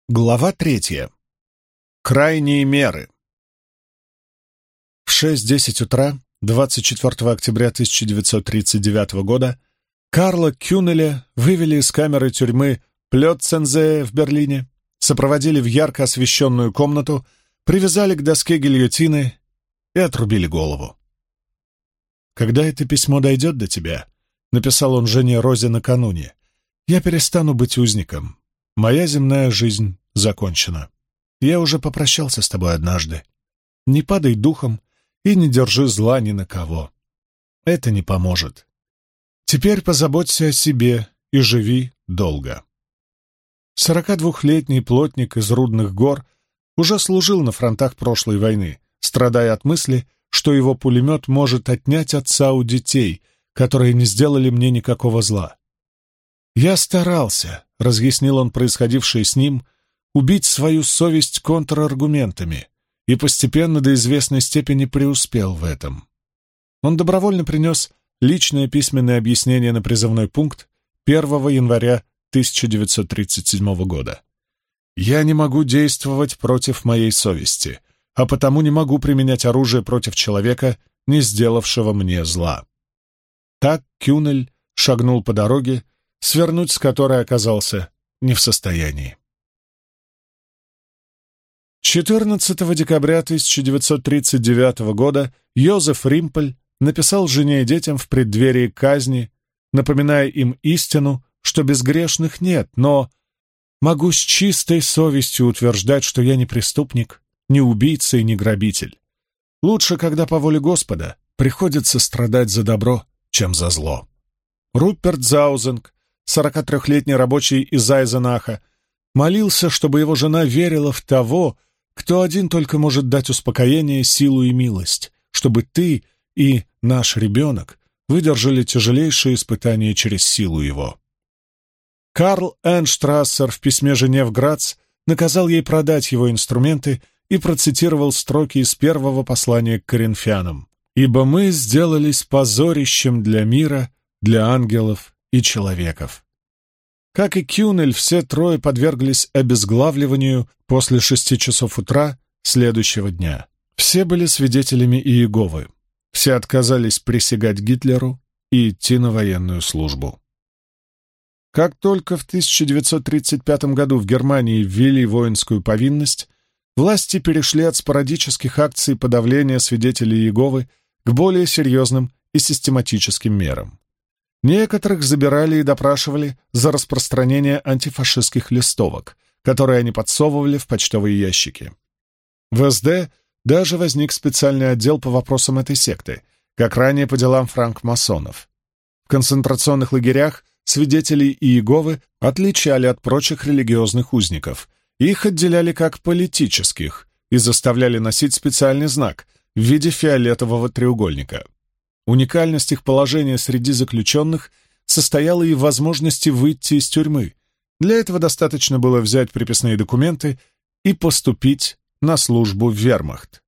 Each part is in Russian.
Глава 3. Крайние меры. В 6:10 утра 24 октября 1939 года Карла Кюнеля вывели из камеры тюрьмы Плёцензее в Берлине, сопроводили в ярко освещенную комнату, привязали к доске гильотины и отрубили голову. «Когда это письмо дойдет до тебя», — написал он жене Розе накануне, — «я перестану быть узником. Моя земная жизнь закончена. Я уже попрощался с тобой однажды. Не падай духом и не держи зла ни на кого. Это не поможет. Теперь позаботься о себе и живи долго». 42-летний плотник из Рудных гор уже служил на фронтах прошлой войны, страдая от мысли, что его пулемет может отнять отца у детей, которые не сделали мне никакого зла. «Я старался», — разъяснил он происходившее с ним, «убить свою совесть контраргументами и постепенно до известной степени преуспел в этом». Он добровольно принес личное письменное объяснение на призывной пункт 1 января 1937 года. «Я не могу действовать против моей совести, а потому не могу применять оружие против человека, не сделавшего мне зла». Так Кюнель шагнул по дороге, свернуть с которой оказался не в состоянии. 14 декабря 1939 года Йозеф Римпель написал жене и детям в преддверии казни, напоминая им истину, что безгрешных нет, но могу с чистой совестью утверждать, что я не преступник, не убийца и не грабитель. Лучше, когда по воле Господа приходится страдать за добро, чем за зло. Руперт Заузенг, 43-летний рабочий из Айзенаха, молился, чтобы его жена верила в того, кто один только может дать успокоение, силу и милость, чтобы ты и наш ребенок выдержали тяжелейшие испытания через силу его. Карл Энштрассер в письме жене в Грац наказал ей продать его инструменты и процитировал строки из первого послания к Коринфянам: «Ибо мы сделались позорищем для мира, для ангелов и человеков». Как и Кюнель, все трое подверглись обезглавливанию после 6 часов утра следующего дня. Все были свидетелями Иеговы. Все отказались присягать Гитлеру и идти на военную службу. Как только в 1935 году в Германии ввели воинскую повинность, власти перешли от спорадических акций подавления свидетелей Иеговы к более серьезным и систематическим мерам. Некоторых забирали и допрашивали за распространение антифашистских листовок, которые они подсовывали в почтовые ящики. В СД даже возник специальный отдел по вопросам этой секты, как ранее по делам франкмасонов. В концентрационных лагерях свидетелей Иеговы отличали от прочих религиозных узников. Их отделяли как политических и заставляли носить специальный знак в виде фиолетового треугольника. Уникальность их положения среди заключенных состояла и в возможности выйти из тюрьмы. Для этого достаточно было взять приписные документы и поступить на службу в вермахт.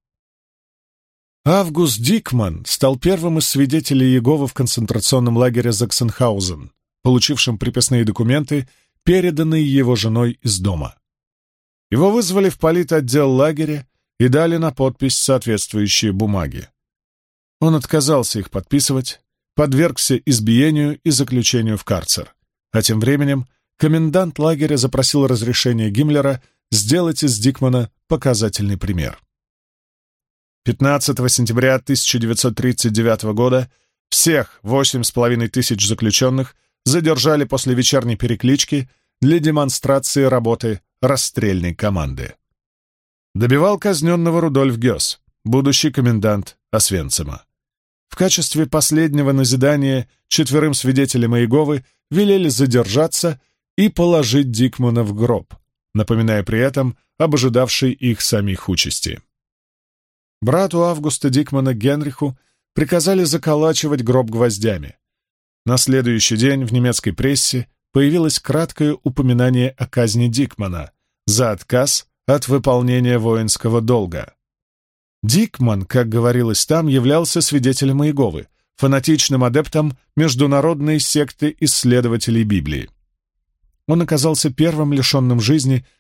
Август Дикман стал первым из свидетелей Иеговы в концентрационном лагере Заксенхаузен, получившим приписные документы, переданные его женой из дома. Его вызвали в политотдел лагеря и дали на подпись соответствующие бумаги. Он отказался их подписывать, подвергся избиению и заключению в карцер. А тем временем комендант лагеря запросил разрешение Гиммлера сделать из Дикмана показательный пример. 15 сентября 1939 года всех 8,5 тысяч заключенных задержали после вечерней переклички для демонстрации работы расстрельной команды. Добивал казненного Рудольф Гёс, будущий комендант Освенцима. В качестве последнего назидания 4 свидетелям Иеговы велели задержаться и положить Дикмана в гроб, напоминая при этом об ожидавшей их самих участи. Брату Августа Дикмана Генриху приказали заколачивать гроб гвоздями. На следующий день в немецкой прессе появилось краткое упоминание о казни Дикмана за отказ от выполнения воинского долга. Дикман, как говорилось там, являлся свидетелем Иеговы, фанатичным адептом международной секты исследователей Библии. Он оказался первым лишенным жизни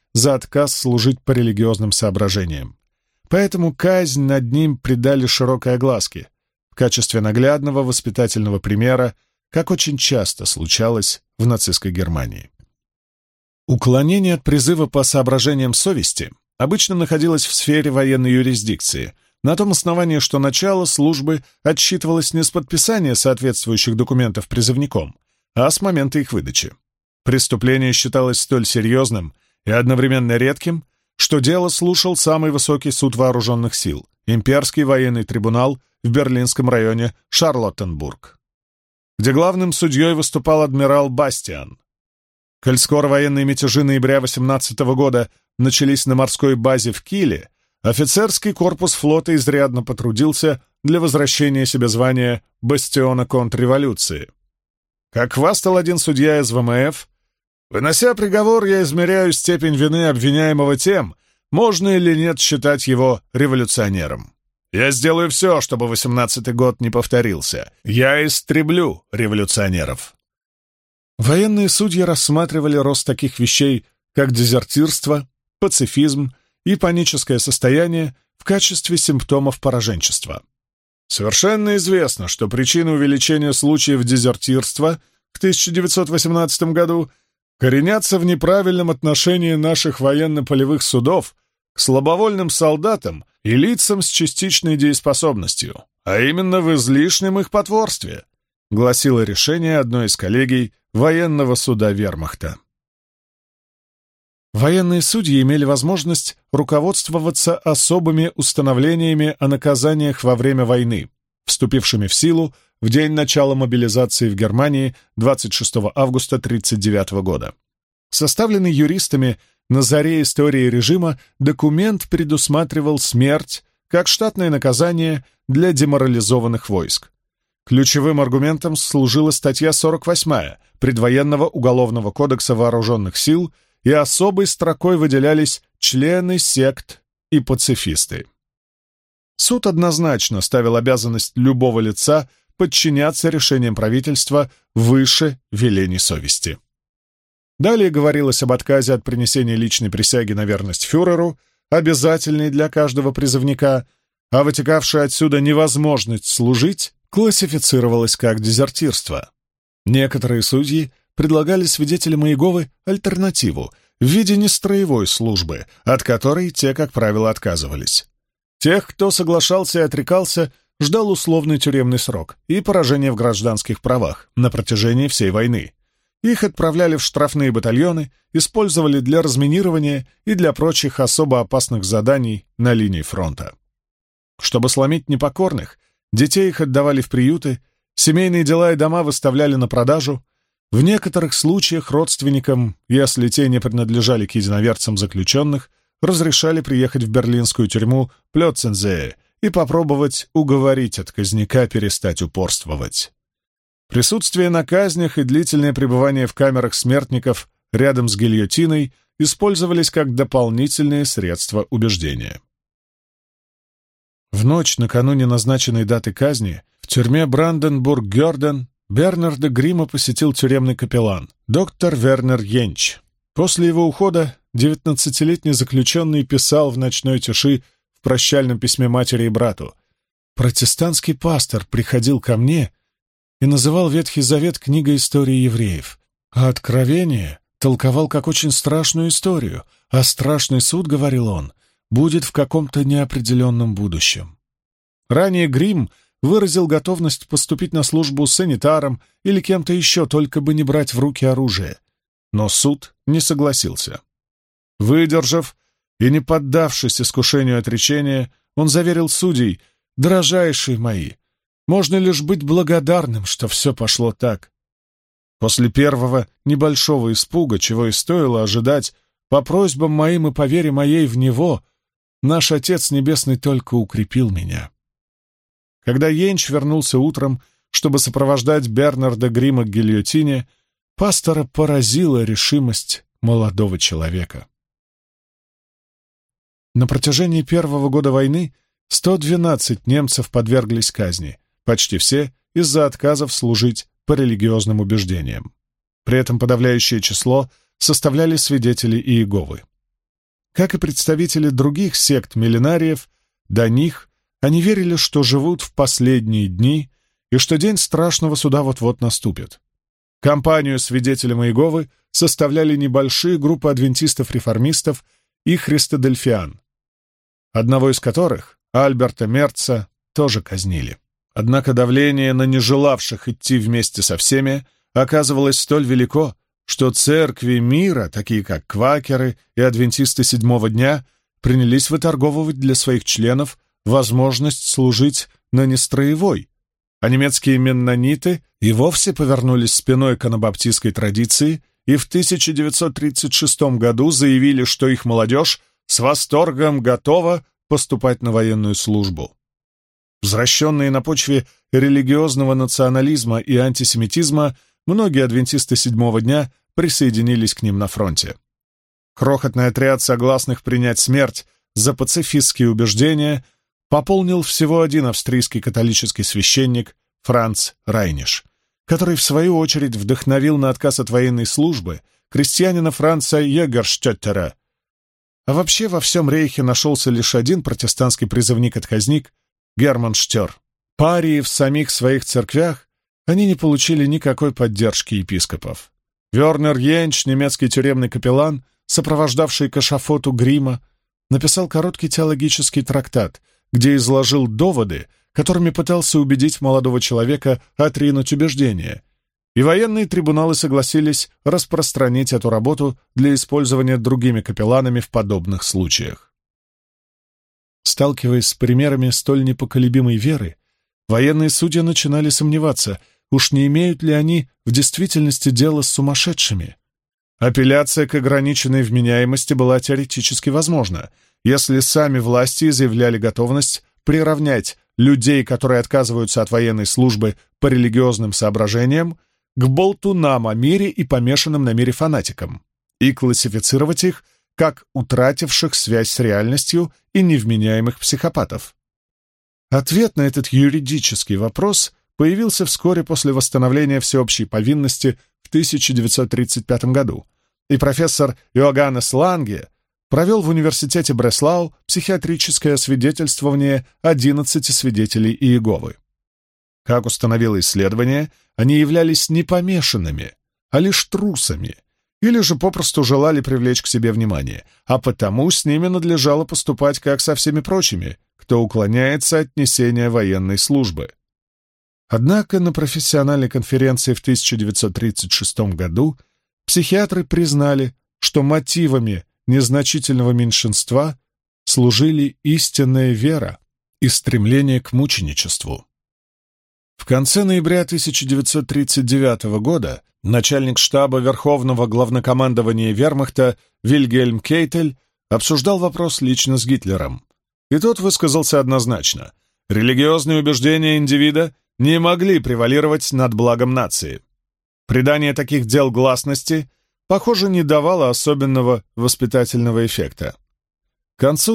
за отказ служить по религиозным соображениям. Поэтому казнь над ним придали широкой огласке в качестве наглядного воспитательного примера, как очень часто случалось в нацистской Германии. Уклонение от призыва по соображениям совести обычно находилось в сфере военной юрисдикции, на том основании, что начало службы отсчитывалось не с подписания соответствующих документов призывником, а с момента их выдачи. Преступление считалось столь серьезным и одновременно редким, что дело слушал самый высокий суд вооруженных сил — Имперский военный трибунал в берлинском районе Шарлоттенбург, где главным судьей выступал адмирал Бастиан. Коль скоро военные мятежи ноября 18 года начались на морской базе в Киле, офицерский корпус флота изрядно потрудился для возвращения себе звания бастиона контрреволюции. Как хвастал один судья из ВМФ, вынося приговор, я измеряю степень вины обвиняемого тем, можно или нет считать его революционером. Я сделаю все, чтобы 18-й год не повторился. Я истреблю революционеров. Военные судьи рассматривали рост таких вещей, как дезертирство, пацифизм и паническое состояние в качестве симптомов пораженчества. Совершенно известно, что причины увеличения случаев дезертирства в 1918 году коренятся в неправильном отношении наших военно-полевых судов к слабовольным солдатам и лицам с частичной дееспособностью, а именно в излишнем их потворстве, гласило решение одной из коллегий военного суда Вермахта. Военные судьи имели возможность руководствоваться особыми установлениями о наказаниях во время войны, вступившими в силу в день начала мобилизации в Германии 26 августа 1939 года. Составленный юристами на заре истории режима, документ предусматривал смерть как штатное наказание для деморализованных войск. Ключевым аргументом служила статья 48 Предвоенного уголовного кодекса вооруженных сил, и особой строкой выделялись члены сект и пацифисты. Суд однозначно ставил обязанность любого лица подчиняться решениям правительства выше велений совести. Далее говорилось об отказе от принесения личной присяги на верность фюреру, обязательной для каждого призывника, а вытекавшая отсюда невозможность служить классифицировалась как дезертирство. Некоторые судьи предлагали свидетелям Иеговы альтернативу в виде нестроевой службы, от которой те, как правило, отказывались. Тех, кто соглашался и отрекался, ждал условный тюремный срок и поражение в гражданских правах на протяжении всей войны. Их отправляли в штрафные батальоны, использовали для разминирования и для прочих особо опасных заданий на линии фронта. Чтобы сломить непокорных, детей их отдавали в приюты, семейные дела и дома выставляли на продажу. В некоторых случаях родственникам, если те не принадлежали к единоверцам заключенных, разрешали приехать в берлинскую тюрьму Плёцензее и попробовать уговорить отказника перестать упорствовать. Присутствие на казнях и длительное пребывание в камерах смертников рядом с гильотиной использовались как дополнительные средства убеждения. В ночь накануне назначенной даты казни в тюрьме Бранденбург-Гёрден Бернарда Грима посетил тюремный капеллан, доктор Вернер Йенч. После его ухода 19-летний заключенный писал в ночной тиши в прощальном письме матери и брату: «Протестантский пастор приходил ко мне и называл Ветхий Завет книгой истории евреев, а Откровение толковал как очень страшную историю, а страшный суд, — говорил он, — будет в каком-то неопределенном будущем». Ранее Грим выразил готовность поступить на службу санитаром или кем-то еще, только бы не брать в руки оружие. Но суд не согласился. Выдержав и не поддавшись искушению отречения, он заверил судей: «Дорожайшие мои, можно лишь быть благодарным, что все пошло так». После первого небольшого испуга, чего и стоило ожидать, по просьбам моим и по вере моей в Него, наш Отец Небесный только укрепил меня. Когда Йенч вернулся утром, чтобы сопровождать Бернарда Грима к гильотине, пастора поразила решимость молодого человека. На протяжении первого года войны 112 немцев подверглись казни, почти все из-за отказов служить по религиозным убеждениям. При этом подавляющее число составляли свидетели Иеговы. Как и представители других сект милленариев, до них они верили, что живут в последние дни и что день страшного суда вот-вот наступит. Компанию свидетелям Иеговы составляли небольшие группы адвентистов-реформистов и христодельфиан, одного из которых, Альберта Мерца, тоже казнили. Однако давление на нежелавших идти вместе со всеми оказывалось столь велико, что церкви мира, такие как квакеры и адвентисты седьмого дня, принялись выторговывать для своих членов возможность служить на нестроевой, а немецкие меннониты и вовсе повернулись спиной к анабаптистской традиции и в 1936 году заявили, что их молодежь с восторгом готова поступать на военную службу. Возвращенные на почве религиозного национализма и антисемитизма, многие адвентисты седьмого дня присоединились к ним на фронте. Крохотный отряд согласных принять смерть за пацифистские убеждения пополнил всего один австрийский католический священник Франц Райниш, который в свою очередь вдохновил на отказ от военной службы крестьянина Франца Егерштеттера. А вообще во всем рейхе нашелся лишь один протестантский призывник-отказник — Герман Штер. Парии в самих своих церквях они не получили никакой поддержки епископов. Вернер Йенч, немецкий тюремный капеллан, сопровождавший к эшафоту Грима, написал короткий теологический трактат, где изложил доводы, которыми пытался убедить молодого человека отринуть убеждения, и военные трибуналы согласились распространить эту работу для использования другими капелланами в подобных случаях. Сталкиваясь с примерами столь непоколебимой веры, военные судьи начинали сомневаться, уж не имеют ли они в действительности дело с сумасшедшими. Апелляция к ограниченной вменяемости была теоретически возможна, если сами власти заявляли готовность приравнять людей, которые отказываются от военной службы по религиозным соображениям, к болтунам о мире и помешанным на мире фанатикам, и классифицировать их как утративших связь с реальностью и невменяемых психопатов. Ответ на этот юридический вопрос появился вскоре после восстановления всеобщей повинности в 1935 году, и профессор Йоганнес Ланге провел в университете Бреслау психиатрическое освидетельствование 11 свидетелей Иеговы. Как установило исследование, они являлись не помешанными, а лишь трусами, или же попросту желали привлечь к себе внимание, а потому с ними надлежало поступать как со всеми прочими, кто уклоняется от несения военной службы. Однако на профессиональной конференции в 1936 году психиатры признали, что мотивами незначительного меньшинства служили истинная вера и стремление к мученичеству. В конце ноября 1939 года начальник штаба Верховного главнокомандования Вермахта Вильгельм Кейтель обсуждал вопрос лично с Гитлером, и тот высказался однозначно: религиозные убеждения индивида не могли превалировать над благом нации. Придание таких дел гласности, похоже, не давало особенного воспитательного эффекта. К концу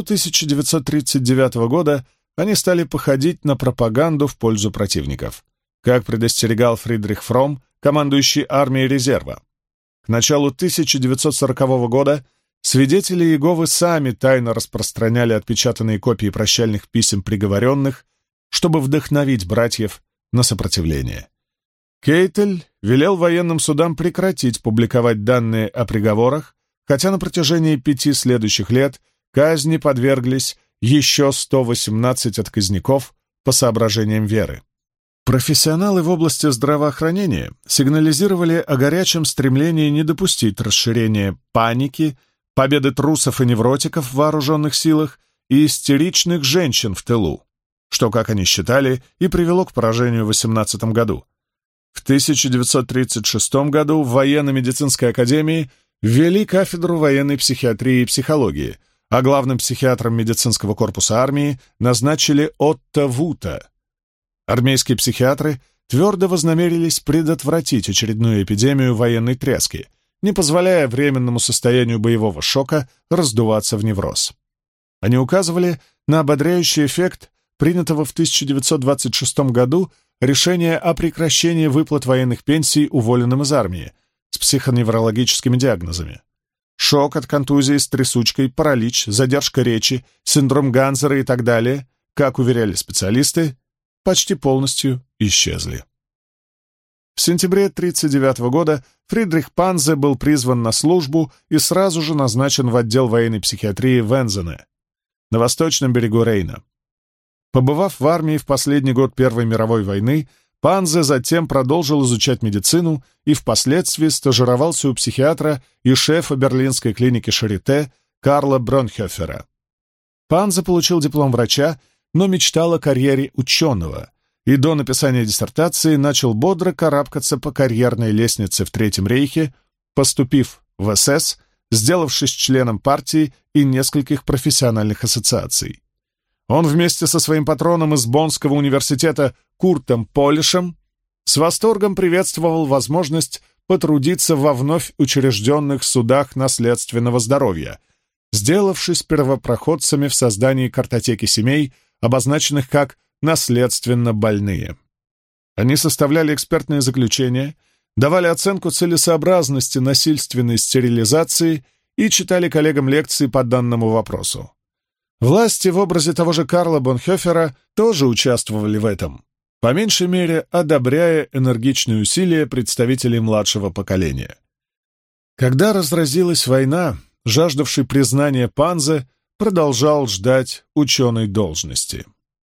1939 года они стали походить на пропаганду в пользу противников, как предостерегал Фридрих Фромм, командующий армией резерва. К началу 1940 года свидетели Иеговы сами тайно распространяли отпечатанные копии прощальных писем приговоренных, чтобы вдохновить братьев на сопротивление. Кейтель велел военным судам прекратить публиковать данные о приговорах, хотя на протяжении 5 следующих лет казни подверглись еще 118 отказников по соображениям веры. Профессионалы в области здравоохранения сигнализировали о горячем стремлении не допустить расширения паники, победы трусов и невротиков в вооруженных силах и истеричных женщин в тылу, что, как они считали, и привело к поражению в 18 году. В 1936 году в военно-медицинской академии ввели кафедру военной психиатрии и психологии, а главным психиатром медицинского корпуса армии назначили Отто Вута. Армейские психиатры твердо вознамерились предотвратить очередную эпидемию военной тряски, не позволяя временному состоянию боевого шока раздуваться в невроз. Они указывали на ободряющий эффект принятого в 1926 году решения о прекращении выплат военных пенсий уволенным из армии с психоневрологическими диагнозами. шок от контузии с трясучкой, паралич, задержка речи, синдром Ганзера и так далее, как уверяли специалисты, почти полностью исчезли. В сентябре 1939 года Фридрих Панзе был призван на службу и сразу же назначен в отдел военной психиатрии Вензене на восточном берегу Рейна. Побывав в армии в последний год Первой мировой войны, Панзе затем продолжил изучать медицину и впоследствии стажировался у психиатра и шефа берлинской клиники Шарите Карла Бронхёфера. Панзе получил диплом врача, но мечтал о карьере ученого и до написания диссертации начал бодро карабкаться по карьерной лестнице в Третьем рейхе, поступив в СС, сделавшись членом партии и нескольких профессиональных ассоциаций. Он вместе со своим патроном из Боннского университета Куртом Полишем с восторгом приветствовал возможность потрудиться во вновь учрежденных судах наследственного здоровья, сделавшись первопроходцами в создании картотеки семей, обозначенных как наследственно больные. Они составляли экспертные заключения, давали оценку целесообразности насильственной стерилизации и читали коллегам лекции по данному вопросу. Власти в образе того же Карла Бронхёфера тоже участвовали в этом, по меньшей мере одобряя энергичные усилия представителей младшего поколения. Когда разразилась война, жаждавший признания Панзе продолжал ждать ученой должности.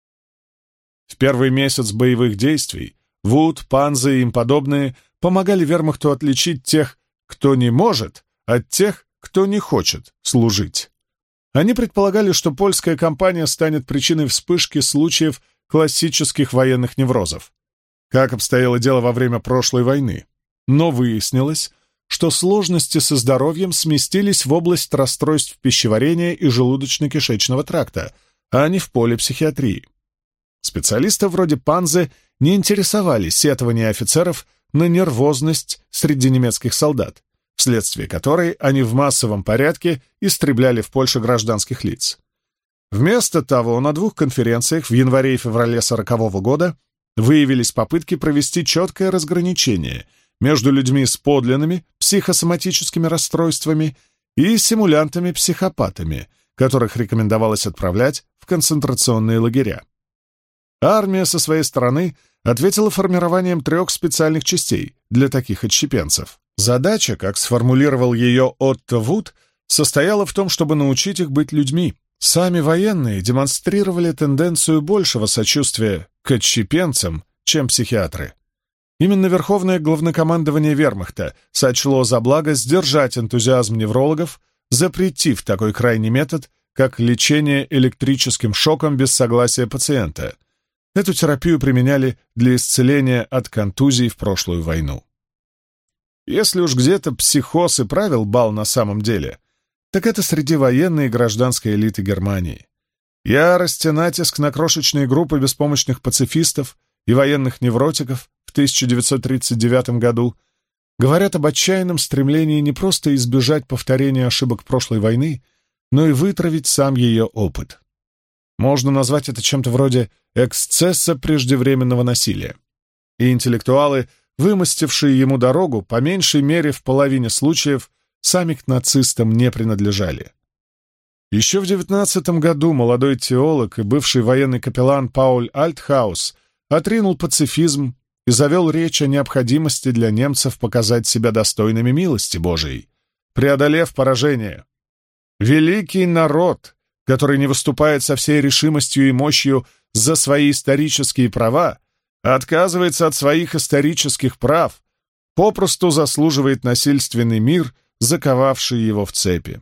В первый месяц боевых действий Вуд, Панзе и им подобные помогали вермахту отличить тех, кто не может, от тех, кто не хочет служить. Они предполагали, что польская кампания станет причиной вспышки случаев классических военных неврозов, как обстояло дело во время прошлой войны. Но выяснилось, что сложности со здоровьем сместились в область расстройств пищеварения и желудочно-кишечного тракта, а не в поле психиатрии. Специалисты вроде Панзе не интересовали сетования офицеров на нервозность среди немецких солдат, вследствие которой они в массовом порядке истребляли в Польше гражданских лиц. Вместо того, на двух конференциях в январе и феврале 1940 года выявились попытки провести четкое разграничение между людьми с подлинными психосоматическими расстройствами и симулянтами-психопатами, которых рекомендовалось отправлять в концентрационные лагеря. Армия со своей стороны ответила формированием 3 специальных частей для таких отщепенцев. Задача, как сформулировал ее Отто Вуд, состояла в том, чтобы научить их быть людьми. Сами военные демонстрировали тенденцию большего сочувствия к отщепенцам, чем психиатры. Именно Верховное главнокомандование вермахта сочло за благо сдержать энтузиазм неврологов, запретив такой крайний метод, как лечение электрическим шоком без согласия пациента. Эту терапию применяли для исцеления от контузий в прошлую войну. Если уж где-то психоз и правил бал на самом деле, так это среди военной и гражданской элиты Германии. Ярость и натиск на крошечные группы беспомощных пацифистов и военных невротиков в 1939 году говорят об отчаянном стремлении не просто избежать повторения ошибок прошлой войны, но и вытравить сам ее опыт. Можно назвать это чем-то вроде эксцесса преждевременного насилия. И интеллектуалы, вымостившие ему дорогу, по меньшей мере в половине случаев сами к нацистам не принадлежали. Еще в 19 году молодой теолог и бывший военный капеллан Пауль Альтхаус отринул пацифизм и завел речь о необходимости для немцев показать себя достойными милости Божией, преодолев поражение. Великий народ, который не выступает со всей решимостью и мощью за свои исторические права, отказывается от своих исторических прав, попросту заслуживает насильственный мир, заковавший его в цепи.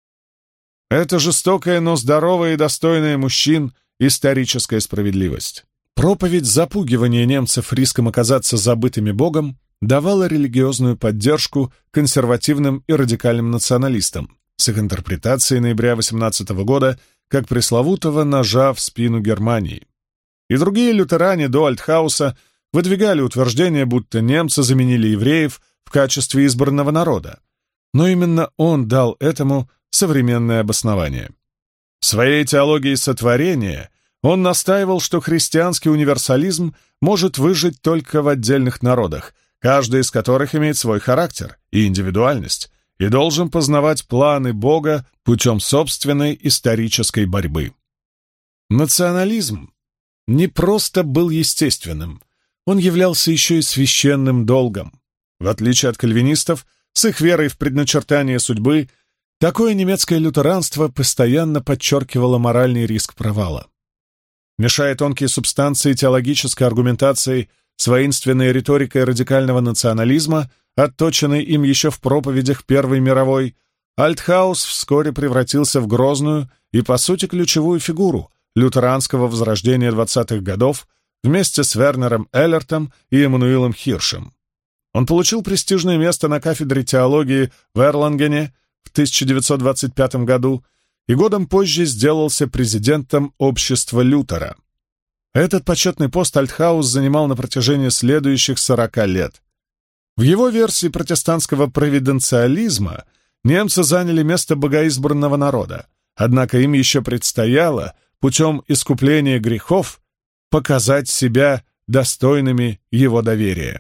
Это жестокая, но здоровая и достойная мужчин историческая справедливость. Проповедь запугивания немцев риском оказаться забытыми Богом давала религиозную поддержку консервативным и радикальным националистам с их интерпретацией ноября 18 года как пресловутого ножа в спину Германии. И другие лютеране до Альтхауса выдвигали утверждение, будто немцы заменили евреев в качестве избранного народа. Но именно он дал этому современное обоснование. В своей теологии сотворения он настаивал, что христианский универсализм может выжить только в отдельных народах, каждый из которых имеет свой характер и индивидуальность, и должен познавать планы Бога путем собственной исторической борьбы. Национализм не просто был естественным, он являлся еще и священным долгом. В отличие от кальвинистов, с их верой в предначертание судьбы, такое немецкое лютеранство постоянно подчеркивало моральный риск провала. Мешая тонкие субстанции теологической аргументации с воинственной риторикой радикального национализма, отточенной им еще в проповедях Первой мировой, Альтхаус вскоре превратился в грозную и, по сути, ключевую фигуру лютеранского возрождения 20-х годов вместе с Вернером Эллертом и Эммануилом Хиршем. Он получил престижное место на кафедре теологии в Эрлангене в 1925 году и годом позже сделался президентом общества Лютера. Этот почетный пост Альтхаус занимал на протяжении следующих 40 лет. В его версии протестантского провиденциализма немцы заняли место богоизбранного народа, однако им еще предстояло, путем искупления грехов, показать себя достойными его доверия.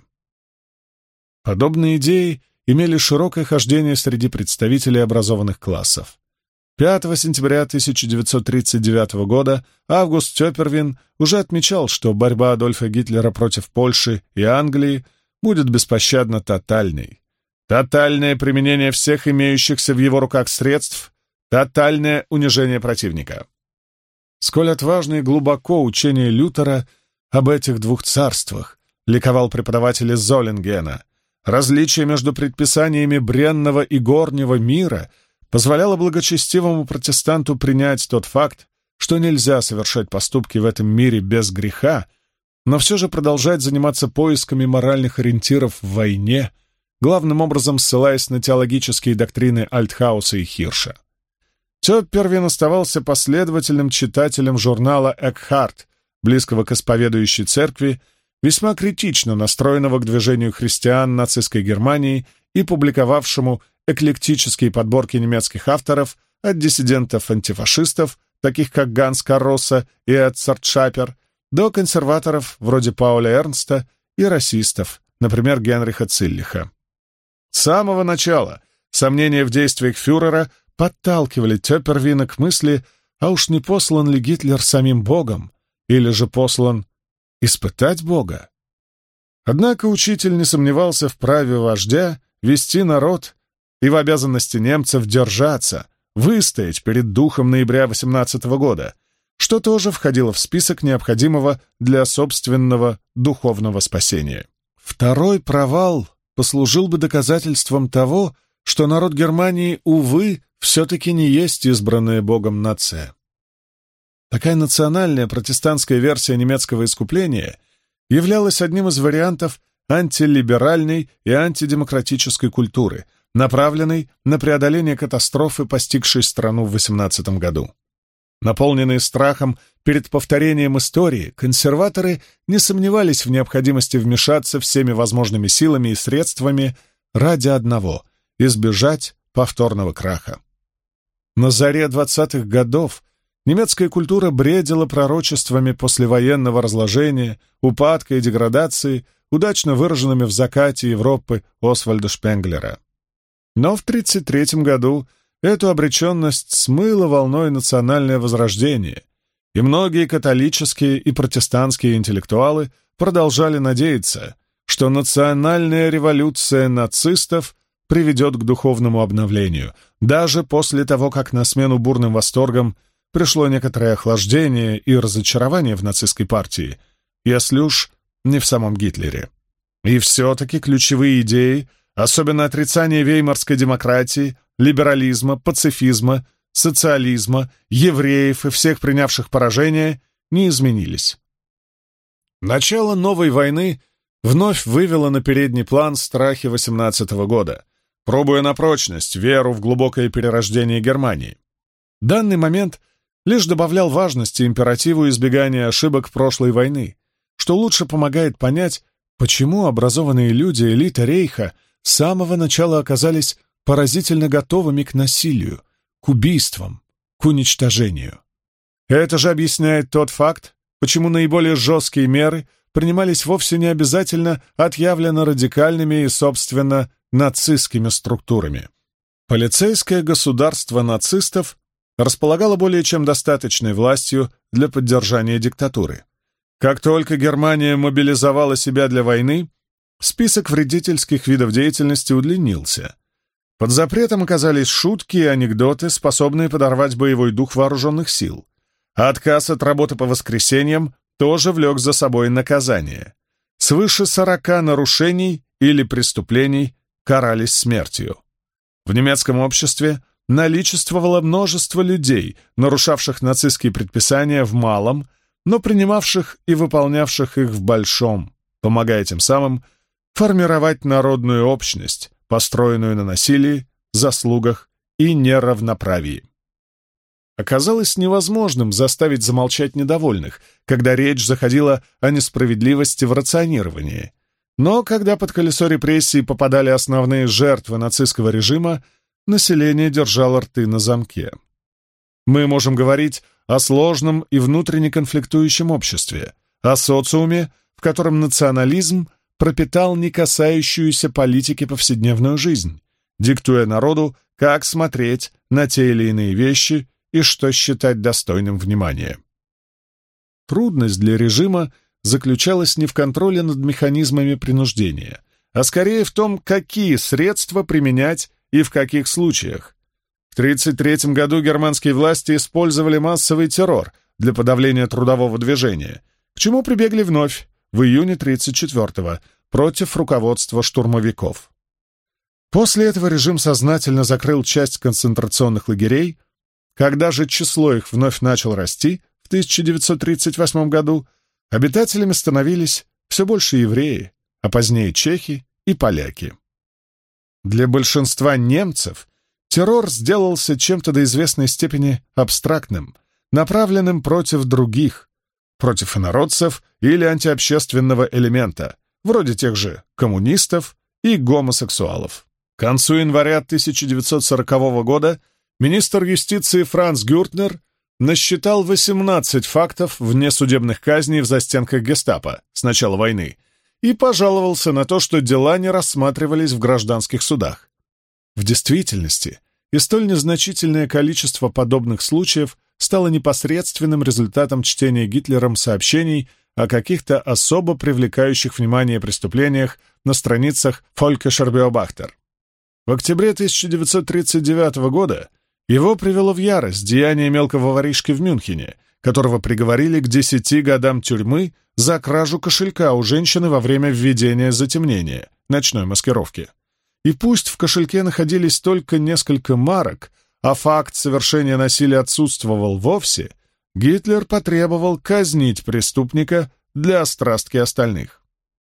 Подобные идеи имели широкое хождение среди представителей образованных классов. 5 сентября 1939 года Август Тёпервин уже отмечал, что борьба Адольфа Гитлера против Польши и Англии будет беспощадно тотальной. Тотальное применение всех имеющихся в его руках средств, тотальное унижение противника. Сколь отважно и глубоко учение Лютера об этих двух царствах, ликовал преподаватель из Золингена. Различие между предписаниями бренного и горнего мира позволяло благочестивому протестанту принять тот факт, что нельзя совершать поступки в этом мире без греха, но все же продолжать заниматься поисками моральных ориентиров в войне, главным образом ссылаясь на теологические доктрины Альтхауса и Хирша. Тёпервин оставался последовательным читателем журнала «Экхарт», близкого к исповедующей церкви, весьма критично настроенного к движению христиан нацистской Германии и публиковавшему эклектические подборки немецких авторов от диссидентов-антифашистов, таких как Ганс Карроса и Эдцард Шапер, до консерваторов вроде Пауля Эрнста и расистов, например, Генриха Циллиха. С самого начала сомнения в действиях фюрера подталкивали Тёпервина к мысли, а уж не послан ли Гитлер самим Богом, или же послан испытать Бога? Однако учитель не сомневался в праве вождя вести народ и в обязанности немцев держаться, выстоять перед духом ноября 18 года, что тоже входило в список необходимого для собственного духовного спасения. Второй провал послужил бы доказательством того, что народ Германии, увы, все-таки не есть избранная Богом нация. Такая национальная протестантская версия немецкого искупления являлась одним из вариантов антилиберальной и антидемократической культуры, направленной на преодоление катастрофы, постигшей страну в 18 году. Наполненные страхом перед повторением истории, консерваторы не сомневались в необходимости вмешаться всеми возможными силами и средствами ради одного — избежать повторного краха. На заре 20-х годов немецкая культура бредила пророчествами послевоенного разложения, упадка и деградации, удачно выраженными в «Закате Европы» Освальда Шпенглера. Но в 1933 году эту обреченность смыло волной национальное возрождение, и многие католические и протестантские интеллектуалы продолжали надеяться, что национальная революция нацистов приведет к духовному обновлению, даже после того, как на смену бурным восторгам пришло некоторое охлаждение и разочарование в нацистской партии, если уж не в самом Гитлере. И все-таки ключевые идеи, особенно отрицание веймарской демократии, либерализма, пацифизма, социализма, евреев и всех принявших поражение, не изменились. Начало новой войны вновь вывело на передний план страхи 18 года, пробуя на прочность веру в глубокое перерождение Германии. Данный момент лишь добавлял важности императиву избегания ошибок прошлой войны, что лучше помогает понять, почему образованные люди элиты Рейха с самого начала оказались поразительно готовыми к насилию, к убийствам, к уничтожению. Это же объясняет тот факт, почему наиболее жесткие меры принимались вовсе не обязательно отъявленно радикальными и, собственно, нацистскими структурами. Полицейское государство нацистов располагало более чем достаточной властью для поддержания диктатуры. Как только Германия мобилизовала себя для войны, список вредительских видов деятельности удлинился. Под запретом оказались шутки и анекдоты, способные подорвать боевой дух вооруженных сил. А отказ от работы по воскресеньям тоже влек за собой наказание. Свыше 40 нарушений или преступлений карались смертью. В немецком обществе наличествовало множество людей, нарушавших нацистские предписания в малом, но принимавших и выполнявших их в большом, помогая тем самым формировать народную общность, построенную на насилии, заслугах и неравноправии. Оказалось невозможным заставить замолчать недовольных, когда речь заходила о несправедливости в рационировании. Но когда под колесо репрессий попадали основные жертвы нацистского режима, население держало рты на замке. Мы можем говорить о сложном и внутренне конфликтующем обществе, о социуме, в котором национализм пропитал не касающуюся политики повседневную жизнь, диктуя народу, как смотреть на те или иные вещи и что считать достойным внимания. Трудность для режима заключалась не в контроле над механизмами принуждения, а скорее в том, какие средства применять и в каких случаях. В 1933 году германские власти использовали массовый террор для подавления трудового движения, к чему прибегли вновь в июне 1934-го против руководства штурмовиков. После этого режим сознательно закрыл часть концентрационных лагерей. Когда же число их вновь начало расти в 1938 году, обитателями становились все больше евреи, а позднее чехи и поляки. Для большинства немцев террор сделался чем-то до известной степени абстрактным, направленным против других, против инородцев или антиобщественного элемента, вроде тех же коммунистов и гомосексуалов. К концу января 1940 года министр юстиции Франц Гюртнер насчитал 18 фактов внесудебных казней в застенках гестапо с начала войны и пожаловался на то, что дела не рассматривались в гражданских судах. В действительности, и столь незначительное количество подобных случаев стало непосредственным результатом чтения Гитлером сообщений о каких-то особо привлекающих внимание преступлениях на страницах Völkischer Beobachter. В октябре 1939 года его привело в ярость деяние мелкого воришки в Мюнхене, которого приговорили к 10 годам тюрьмы за кражу кошелька у женщины во время введения затемнения, ночной маскировки. И пусть в кошельке находились только несколько марок, а факт совершения насилия отсутствовал вовсе, Гитлер потребовал казнить преступника для острастки остальных.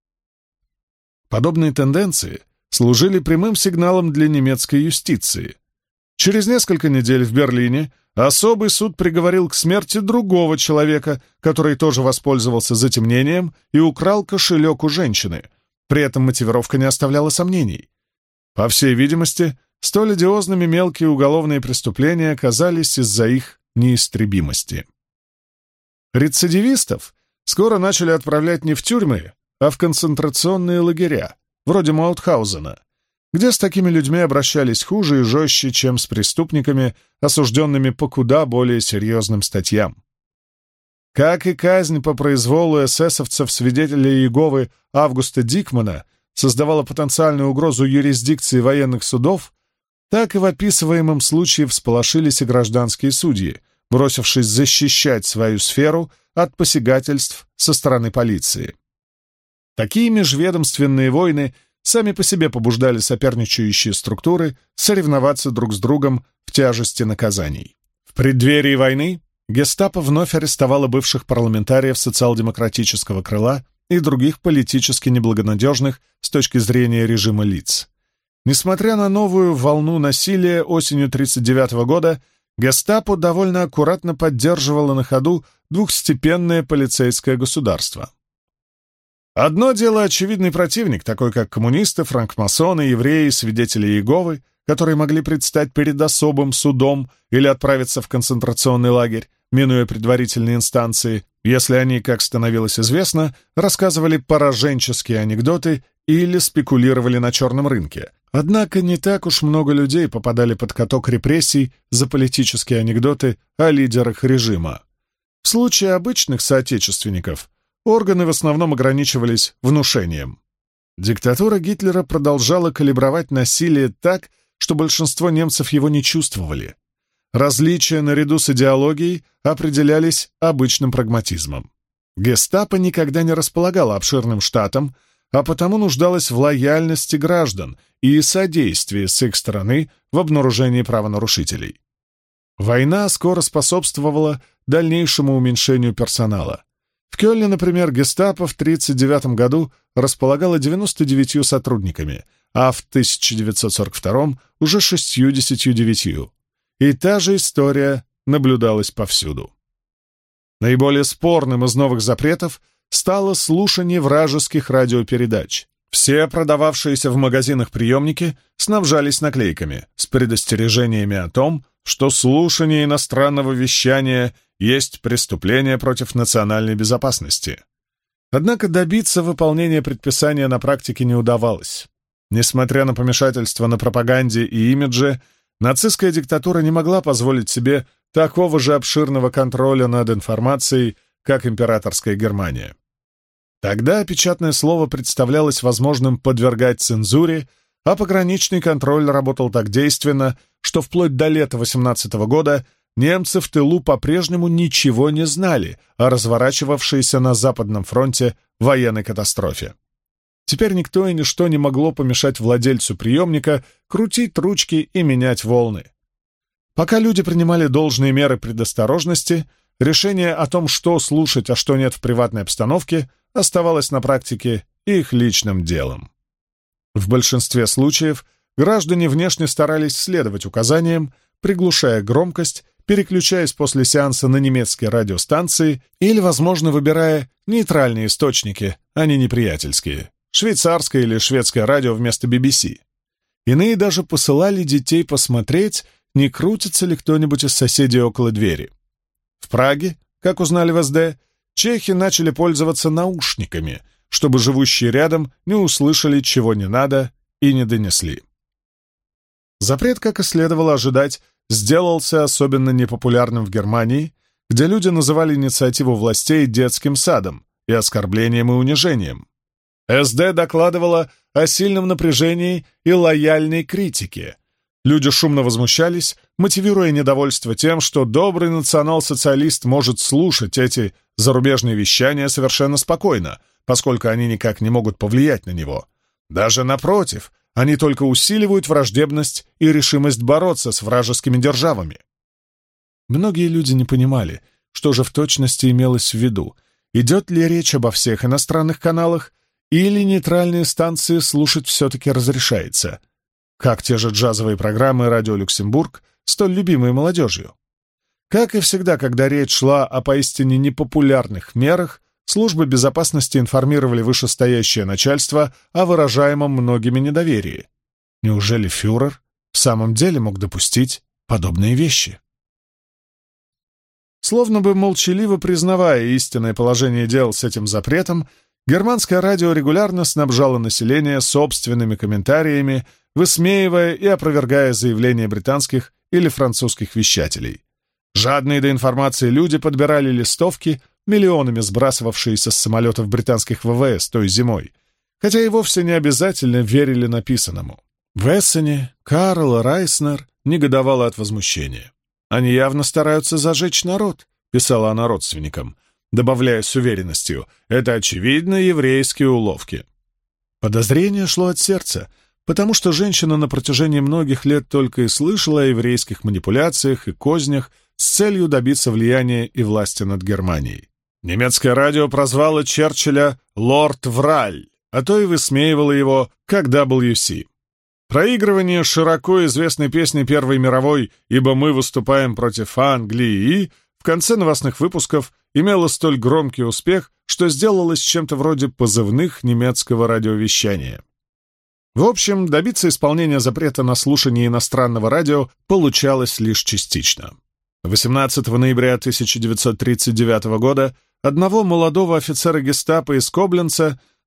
Подобные тенденции служили прямым сигналом для немецкой юстиции. Через несколько недель в Берлине особый суд приговорил к смерти другого человека, который тоже воспользовался затемнением и украл кошелек у женщины. При этом мотивировка не оставляла сомнений. По всей видимости, столь одиозными мелкие уголовные преступления оказались из-за их неистребимости. Рецидивистов скоро начали отправлять не в тюрьмы, а в концентрационные лагеря, вроде Маутхаузена, где с такими людьми обращались хуже и жестче, чем с преступниками, осужденными по куда более серьезным статьям. Как и казнь по произволу эсэсовцев-свидетелей Иеговы Августа Дикмана создавала потенциальную угрозу юрисдикции военных судов, так и в описываемом случае всполошились и гражданские судьи, бросившись защищать свою сферу от посягательств со стороны полиции. Такие межведомственные войны сами по себе побуждали соперничающие структуры соревноваться друг с другом в тяжести наказаний. В преддверии войны гестапо вновь арестовало бывших парламентариев социал-демократического крыла и других политически неблагонадежных с точки зрения режима лиц. Несмотря на новую волну насилия осенью 1939 года, гестапо довольно аккуратно поддерживало на ходу двухстепенное полицейское государство. Одно дело очевидный противник, такой как коммунисты, франкмасоны, евреи, свидетели Иеговы, которые могли предстать перед особым судом или отправиться в концентрационный лагерь, минуя предварительные инстанции, если они, как становилось известно, рассказывали пораженческие анекдоты или спекулировали на черном рынке. Однако не так уж много людей попадали под каток репрессий за политические анекдоты о лидерах режима. В случае обычных соотечественников органы в основном ограничивались внушением. Диктатура Гитлера продолжала калибровать насилие так, что большинство немцев его не чувствовали. Различия наряду с идеологией определялись обычным прагматизмом. Гестапо никогда не располагало обширным штатом, а потому нуждалась в лояльности граждан и содействии с их стороны в обнаружении правонарушителей. Война скоро способствовала дальнейшему уменьшению персонала. В Кёльне, например, гестапо в 1939 году располагало 99 сотрудниками, а в 1942 уже 69. И та же история наблюдалась повсюду. Наиболее спорным из новых запретов стало слушание вражеских радиопередач. Все продававшиеся в магазинах приемники снабжались наклейками с предостережениями о том, что слушание иностранного вещания есть преступление против национальной безопасности. Однако добиться выполнения предписания на практике не удавалось. Несмотря на помешательство на пропаганде и имидже, нацистская диктатура не могла позволить себе такого же обширного контроля над информацией, как императорская Германия. Тогда печатное слово представлялось возможным подвергать цензуре, а пограничный контроль работал так действенно, что вплоть до лета 1918 года немцы в тылу по-прежнему ничего не знали о разворачивавшейся на Западном фронте военной катастрофе. Теперь никто и ничто не могло помешать владельцу приемника крутить ручки и менять волны. Пока люди принимали должные меры предосторожности, решение о том, что слушать, а что нет в приватной обстановке, оставалось на практике их личным делом. В большинстве случаев граждане внешне старались следовать указаниям, приглушая громкость, переключаясь после сеанса на немецкие радиостанции или, возможно, выбирая нейтральные источники, а не неприятельские, швейцарское или шведское радио вместо BBC. Иные даже посылали детей посмотреть, не крутится ли кто-нибудь из соседей около двери. В Праге, как узнали в СД, чехи начали пользоваться наушниками, чтобы живущие рядом не услышали, чего не надо, и не донесли. Запрет, как и следовало ожидать, сделался особенно непопулярным в Германии, где люди называли инициативу властей детским садом и оскорблением и унижением. СД докладывала о сильном напряжении и лояльной критике. Люди шумно возмущались, мотивируя недовольство тем, что добрый национал-социалист может слушать эти зарубежные вещания совершенно спокойно, поскольку они никак не могут повлиять на него. Даже напротив, они только усиливают враждебность и решимость бороться с вражескими державами. Многие люди не понимали, что же в точности имелось в виду, идет ли речь обо всех иностранных каналах, или нейтральные станции слушать все-таки разрешается, как те же джазовые программы «Радио Люксембург», столь любимые молодежью. Как и всегда, когда речь шла о поистине непопулярных мерах, службы безопасности информировали вышестоящее начальство о выражаемом многими недоверии. Неужели фюрер в самом деле мог допустить подобные вещи? Словно бы молчаливо признавая истинное положение дел с этим запретом, германское радио регулярно снабжало население собственными комментариями, высмеивая и опровергая заявления британских или французских вещателей. Жадные до информации люди подбирали листовки, миллионами сбрасывавшиеся с самолетов британских ВВС той зимой, хотя и вовсе не обязательно верили написанному. В Эссене Карл Райснер негодовала от возмущения. «Они явно стараются зажечь народ», — писала она родственникам, добавляя с уверенностью, «это, очевидно, еврейские уловки». Подозрение шло от сердца, потому что женщина на протяжении многих лет только и слышала о еврейских манипуляциях и кознях с целью добиться влияния и власти над Германией. Немецкое радио прозвало Черчилля «Лорд Враль», а то и высмеивало его как WC. Проигрывание широко известной песни Первой мировой «Ибо мы выступаем против Англии» в конце новостных выпусков имело столь громкий успех, что сделалось чем-то вроде позывных немецкого радиовещания. В общем, добиться исполнения запрета на слушание иностранного радио получалось лишь частично. 18 ноября 1939 года одного молодого офицера гестапо из Кобленца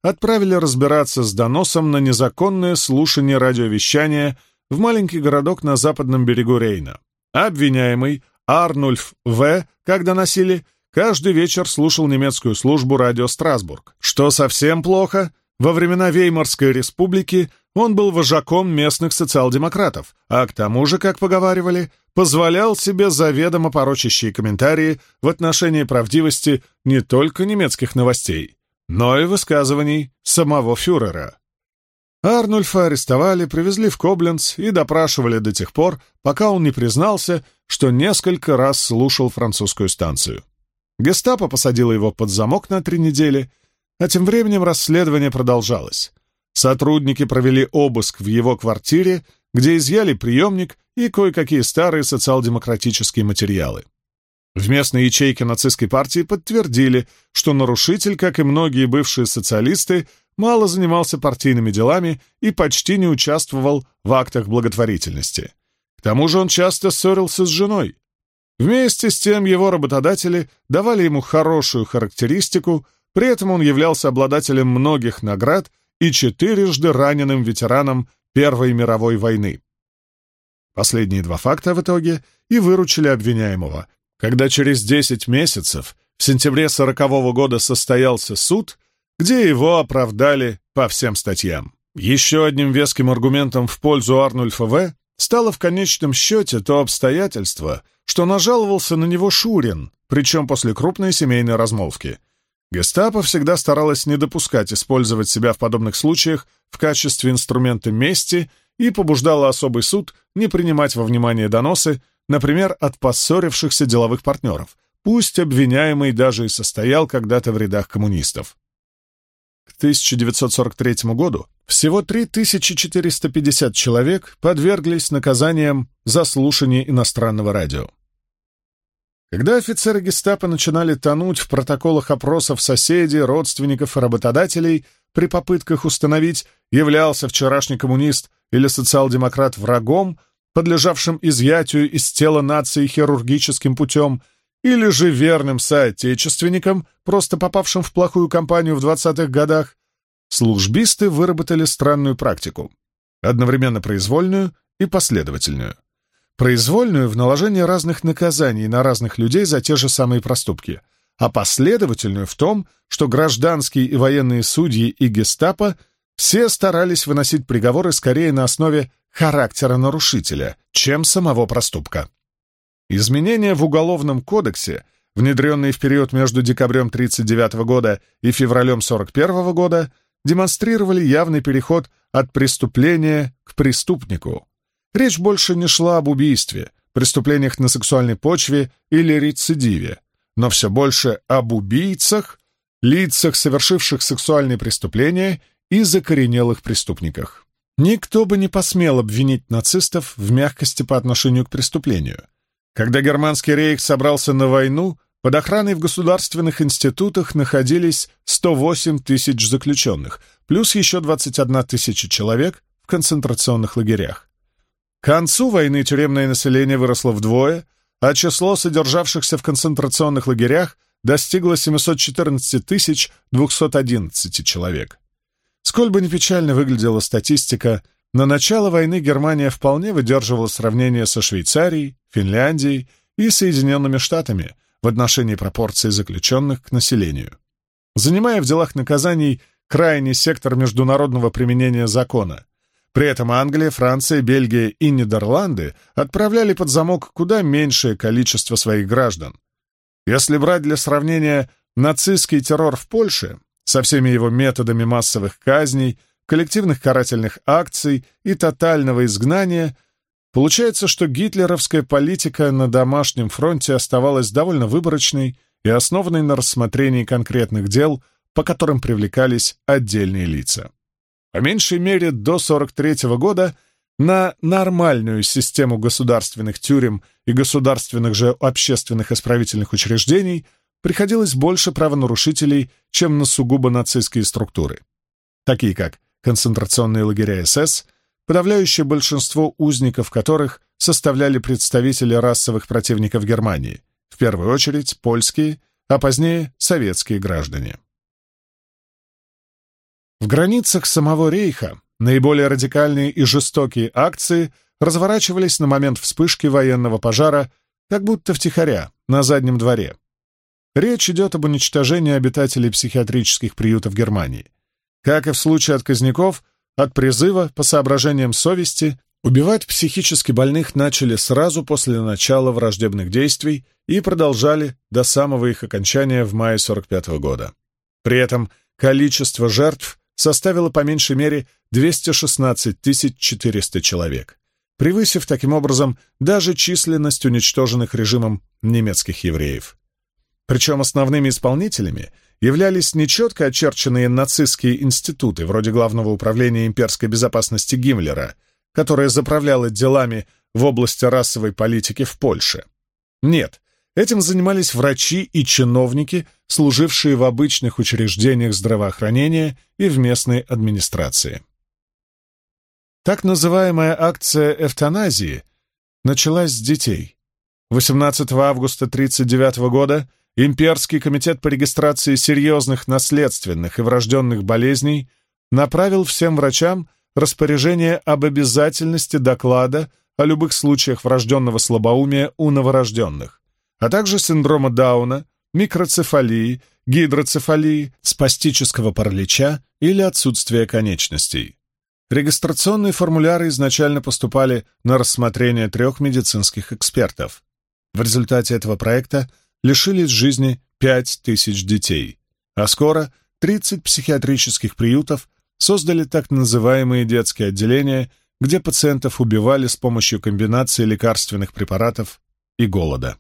отправили разбираться с доносом на незаконное слушание радиовещания в маленький городок на западном берегу Рейна. Обвиняемый Арнульф В., как доносили, каждый вечер слушал немецкую службу радио «Страсбург». Что совсем плохо, во времена Веймарской республики он был вожаком местных социал-демократов, а к тому же, как поговаривали, позволял себе заведомо порочащие комментарии в отношении правдивости не только немецких новостей, но и высказываний самого фюрера. Арнульфа арестовали, привезли в Кобленц и допрашивали до тех пор, пока он не признался, что несколько раз слушал французскую станцию. Гестапо посадило его под замок на 3 недели, а тем временем расследование продолжалось. Сотрудники провели обыск в его квартире, где изъяли приемник и кое-какие старые социал-демократические материалы. В местной ячейке нацистской партии подтвердили, что нарушитель, как и многие бывшие социалисты, мало занимался партийными делами и почти не участвовал в актах благотворительности. К тому же он часто ссорился с женой. Вместе с тем его работодатели давали ему хорошую характеристику, при этом он являлся обладателем многих наград и 4-жды раненым ветераном Первой мировой войны. Последние 2 факта в итоге и выручили обвиняемого. Когда через 10 месяцев, в сентябре 1940 года, состоялся суд, где его оправдали по всем статьям. Еще одним веским аргументом в пользу Арнульфа В. стало в конечном счете то обстоятельство, что нажаловался на него Шурин, причем после крупной семейной размолвки. Гестапо всегда старалась не допускать использовать себя в подобных случаях в качестве инструмента мести и побуждала особый суд не принимать во внимание доносы, например, от поссорившихся деловых партнеров, пусть обвиняемый даже и состоял когда-то в рядах коммунистов. К 1943 году всего 3450 человек подверглись наказаниям за слушание иностранного радио. Когда офицеры гестапо начинали тонуть в протоколах опросов соседей, родственников и работодателей при попытках установить, являлся вчерашний коммунист или социал-демократ врагом, подлежавшим изъятию из тела нации хирургическим путем, или же верным соотечественникам, просто попавшим в плохую компанию в 20-х годах, службисты выработали странную практику, одновременно произвольную и последовательную. Произвольную в наложении разных наказаний на разных людей за те же самые проступки, а последовательную в том, что гражданские и военные судьи и гестапо все старались выносить приговоры скорее на основе характера нарушителя, чем самого проступка. Изменения в Уголовном кодексе, внедренные в период между декабрем 1939 года и февралем 1941 года, демонстрировали явный переход от преступления к преступнику. Речь больше не шла об убийстве, преступлениях на сексуальной почве или рецидиве, но все больше об убийцах, лицах, совершивших сексуальные преступления, и закоренелых преступниках. Никто бы не посмел обвинить нацистов в мягкости по отношению к преступлению. Когда германский рейх собрался на войну, под охраной в государственных институтах находились 108 тысяч заключенных, плюс еще 21 тысяча человек в концентрационных лагерях. К концу войны тюремное население выросло вдвое, а число содержавшихся в концентрационных лагерях достигло 714 211 человек. Сколь бы ни печально выглядела статистика, на начало войны Германия вполне выдерживала сравнение со Швейцарией, Финляндией и Соединенными Штатами в отношении пропорций заключенных к населению. Занимая в делах наказаний крайний сектор международного применения закона, при этом Англия, Франция, Бельгия и Нидерланды отправляли под замок куда меньшее количество своих граждан. Если брать для сравнения нацистский террор в Польше со всеми его методами массовых казней, коллективных карательных акций и тотального изгнания, получается, что гитлеровская политика на домашнем фронте оставалась довольно выборочной и основанной на рассмотрении конкретных дел, по которым привлекались отдельные лица. По меньшей мере до 1943 года на нормальную систему государственных тюрем и государственных же общественных исправительных учреждений приходилось больше правонарушителей, чем на сугубо нацистские структуры, такие как концентрационные лагеря СС, подавляющее большинство узников которых составляли представители расовых противников Германии, в первую очередь польские, а позднее советские граждане. В границах самого Рейха наиболее радикальные и жестокие акции разворачивались на момент вспышки военного пожара, как будто втихаря, на заднем дворе. Речь идет об уничтожении обитателей психиатрических приютов Германии. Как и в случае отказников, от призыва, по соображениям совести, убивать психически больных начали сразу после начала враждебных действий и продолжали до самого их окончания в мае 1945 года. При этом количество жертв составило по меньшей мере 216 400 человек, превысив таким образом даже численность уничтоженных режимом немецких евреев. Причем основными исполнителями являлись нечетко очерченные нацистские институты, вроде Главного управления имперской безопасности Гиммлера, которое заправляло делами в области расовой политики в Польше. Нет, этим занимались врачи и чиновники, служившие в обычных учреждениях здравоохранения и в местной администрации. Так называемая акция эвтаназии началась с детей. 18 августа 1939 года Имперский комитет по регистрации серьезных наследственных и врожденных болезней направил всем врачам распоряжение об обязательности доклада о любых случаях врожденного слабоумия у новорожденных, а также синдрома Дауна, микроцефалии, гидроцефалии, спастического паралича или отсутствия конечностей. Регистрационные формуляры изначально поступали на рассмотрение 3 медицинских экспертов. В результате этого проекта лишились жизни 5000 детей, а скоро 30 психиатрических приютов создали так называемые детские отделения, где пациентов убивали с помощью комбинации лекарственных препаратов и голода.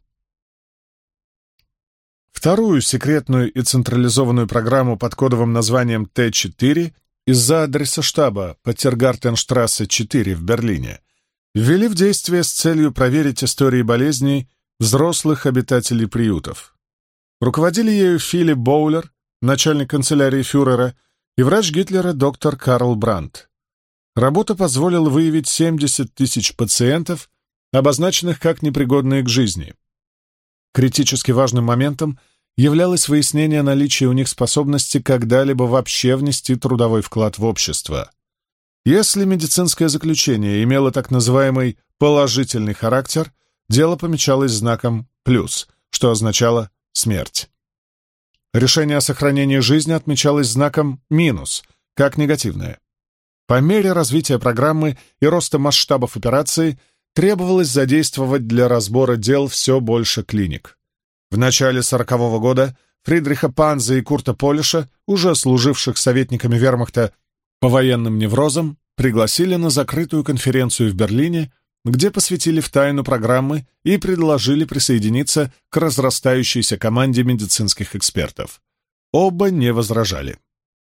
Вторую секретную и централизованную программу под кодовым названием Т-4 из-за адреса штаба по Тиргартенштрассе 4 в Берлине ввели в действие с целью проверить истории болезней взрослых обитателей приютов. Руководили ею Филипп Боулер, начальник канцелярии фюрера, и врач Гитлера доктор Карл Брандт. Работа позволила выявить 70 000 пациентов, обозначенных как непригодные к жизни. Критически важным моментом являлось выяснение наличия у них способности когда-либо вообще внести трудовой вклад в общество. Если медицинское заключение имело так называемый положительный характер, дело помечалось знаком «плюс», что означало «смерть». Решение о сохранении жизни отмечалось знаком «минус», как негативное. По мере развития программы и роста масштабов операции требовалось задействовать для разбора дел все больше клиник. В начале 1940 года Фридриха Панзе и Курта Полиша, уже служивших советниками вермахта по военным неврозам, пригласили на закрытую конференцию в Берлине, где посвятили в тайну программы и предложили присоединиться к разрастающейся команде медицинских экспертов. Оба не возражали.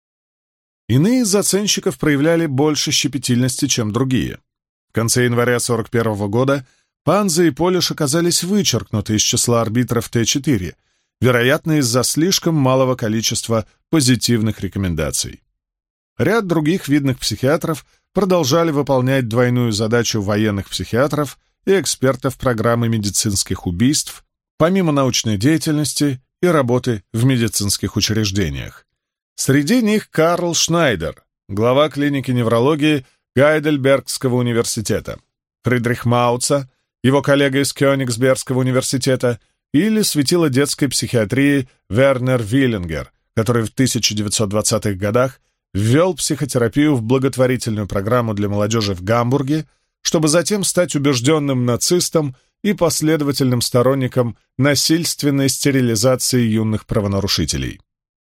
Иные из заценщиков проявляли больше щепетильности, чем другие. В конце января 1941 года Панзе и Полиш оказались вычеркнуты из числа арбитров Т-4, вероятно, из-за слишком малого количества позитивных рекомендаций. Ряд других видных психиатров продолжали выполнять двойную задачу военных психиатров и экспертов программы медицинских убийств, помимо научной деятельности и работы в медицинских учреждениях. Среди них Карл Шнайдер, глава клиники неврологии Гайдельбергского университета, Фридрих Мауца, его коллега из Кёнигсбергского университета, или светило детской психиатрии Вернер Виллингер, который в 1920-х годах ввел психотерапию в благотворительную программу для молодежи в Гамбурге, чтобы затем стать убежденным нацистом и последовательным сторонником насильственной стерилизации юных правонарушителей.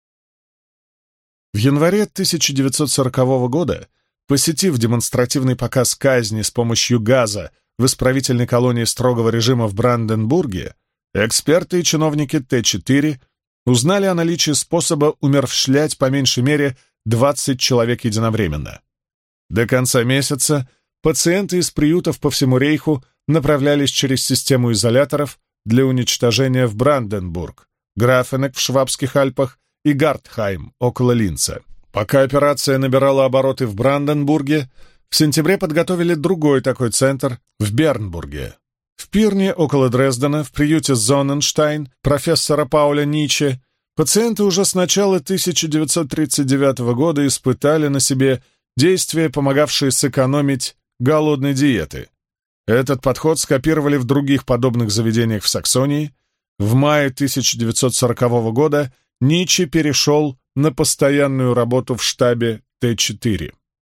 В январе 1940 года, посетив демонстративный показ казни с помощью газа в исправительной колонии строгого режима в Бранденбурге, эксперты и чиновники Т-4 узнали о наличии способа умерщвлять по меньшей мере 20 человек единовременно. До конца месяца пациенты из приютов по всему Рейху направлялись через систему изоляторов для уничтожения в Бранденбург, Графенек в Швабских Альпах и Гартхайм около Линца. Пока операция набирала обороты в Бранденбурге, в сентябре подготовили другой такой центр в Бернбурге. В Пирне около Дрездена, в приюте Зонненштайн профессора Пауля Ниче, Пациенты уже с начала 1939 года испытали на себе действия, помогавшие сэкономить голодной диеты. Этот подход скопировали в других подобных заведениях в Саксонии. В мае 1940 года Ниче перешел на постоянную работу в штабе Т-4.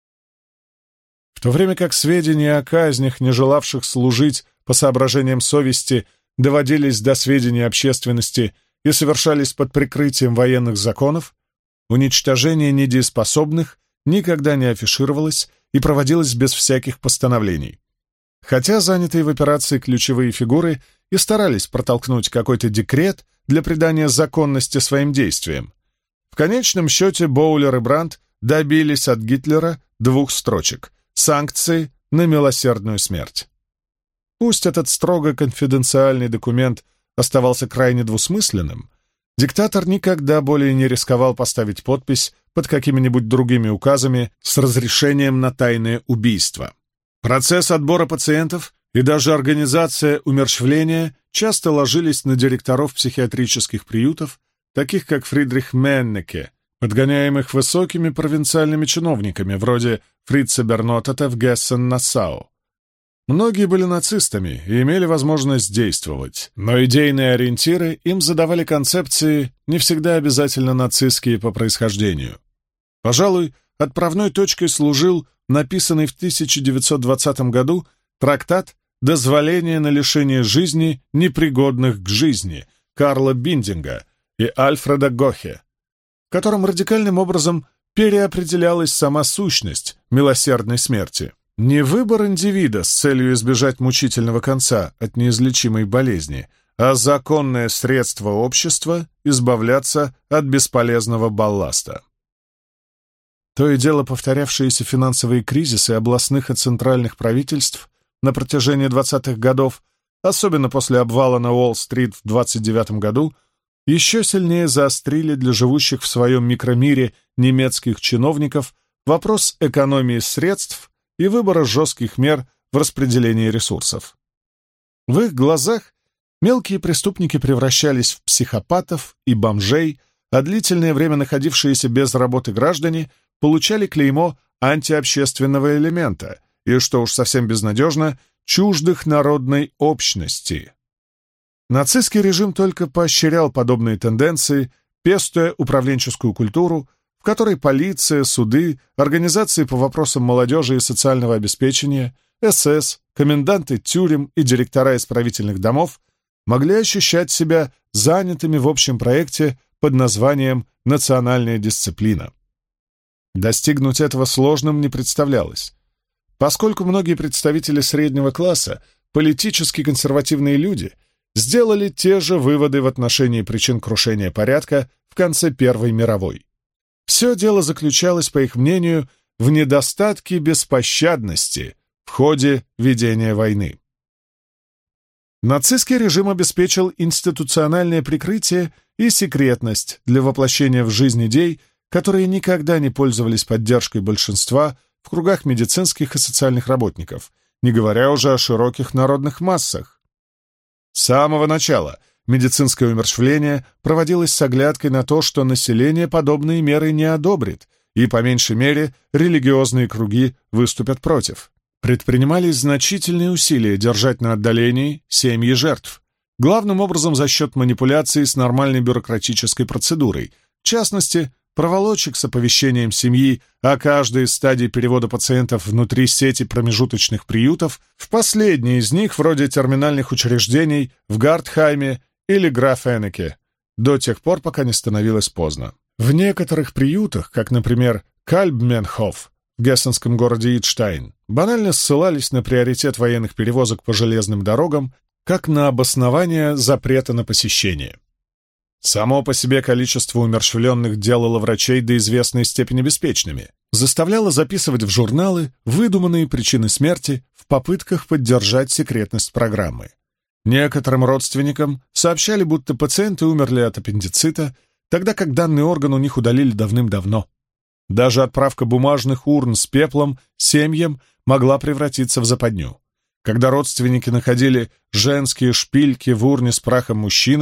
В то время как сведения о казнях, не желавших служить по соображениям совести, доводились до сведения общественности и совершались под прикрытием военных законов, уничтожение недееспособных никогда не афишировалось и проводилось без всяких постановлений. Хотя занятые в операции ключевые фигуры и старались протолкнуть какой-то декрет для придания законности своим действиям, в конечном счете Боулер и Брандт добились от Гитлера 2 строчек — санкции на милосердную смерть. Пусть этот строго конфиденциальный документ оставался крайне двусмысленным, диктатор никогда более не рисковал поставить подпись под какими-нибудь другими указами с разрешением на тайное убийство. Процесс отбора пациентов и даже организация умерщвления часто ложились на директоров психиатрических приютов, таких как Фридрих Меннеке, подгоняемых высокими провинциальными чиновниками, вроде Фрица Бернотета в Гессен-Нассау. Многие были нацистами и имели возможность действовать, но идейные ориентиры им задавали концепции, не всегда обязательно нацистские по происхождению. Пожалуй, отправной точкой служил написанный в 1920 году трактат «Дозволение на лишение жизни непригодных к жизни» Карла Биндинга и Альфреда Гохе, в котором радикальным образом переопределялась сама сущность милосердной смерти. Не выбор индивида с целью избежать мучительного конца от неизлечимой болезни, а законное средство общества избавляться от бесполезного балласта. То и дело повторявшиеся финансовые кризисы областных и центральных правительств на протяжении 20-х годов, особенно после обвала на Уолл-стрит в 1929 году, еще сильнее заострили для живущих в своем микромире немецких чиновников вопрос экономии средств и выбора жестких мер в распределении ресурсов. В их глазах мелкие преступники превращались в психопатов и бомжей, а длительное время находившиеся без работы граждане получали клеймо антиобщественного элемента и, что уж совсем безнадежно, чуждых народной общности. Нацистский режим только поощрял подобные тенденции, пестуя управленческую культуру, в которой полиция, суды, организации по вопросам молодежи и социального обеспечения, СС, коменданты тюрем и директора исправительных домов могли ощущать себя занятыми в общем проекте под названием «национальная дисциплина». Достигнуть этого сложным не представлялось. Поскольку многие представители среднего класса, политически консервативные люди, сделали те же выводы в отношении причин крушения порядка в конце Первой мировой. Все дело заключалось, по их мнению, в недостатке беспощадности в ходе ведения войны. Нацистский режим обеспечил институциональное прикрытие и секретность для воплощения в жизнь идей, которые никогда не пользовались поддержкой большинства в кругах медицинских и социальных работников, не говоря уже о широких народных массах. С самого начала медицинское умерщвление проводилось с оглядкой на то, что население подобные меры не одобрит, и, по меньшей мере, религиозные круги выступят против. Предпринимались значительные усилия держать на отдалении семьи жертв, главным образом за счет манипуляций с нормальной бюрократической процедурой, в частности, проволочек с оповещением семьи о каждой из стадий перевода пациентов внутри сети промежуточных приютов в последние из них, вроде терминальных учреждений в Гартхайме или Графенеке, до тех пор, пока не становилось поздно. В некоторых приютах, как, например, Кальбменхоф в гессенском городе Идштайн, банально ссылались на приоритет военных перевозок по железным дорогам как на обоснование запрета на посещение. Само по себе количество умерщвленных делало врачей до известной степени беспечными, заставляло записывать в журналы выдуманные причины смерти в попытках поддержать секретность программы. Некоторым родственникам сообщали, будто пациенты умерли от аппендицита, тогда как данный орган у них удалили давным-давно. Даже отправка бумажных урн с пеплом семьям могла превратиться в западню. Когда родственники находили женские шпильки в урне с прахом мужчины,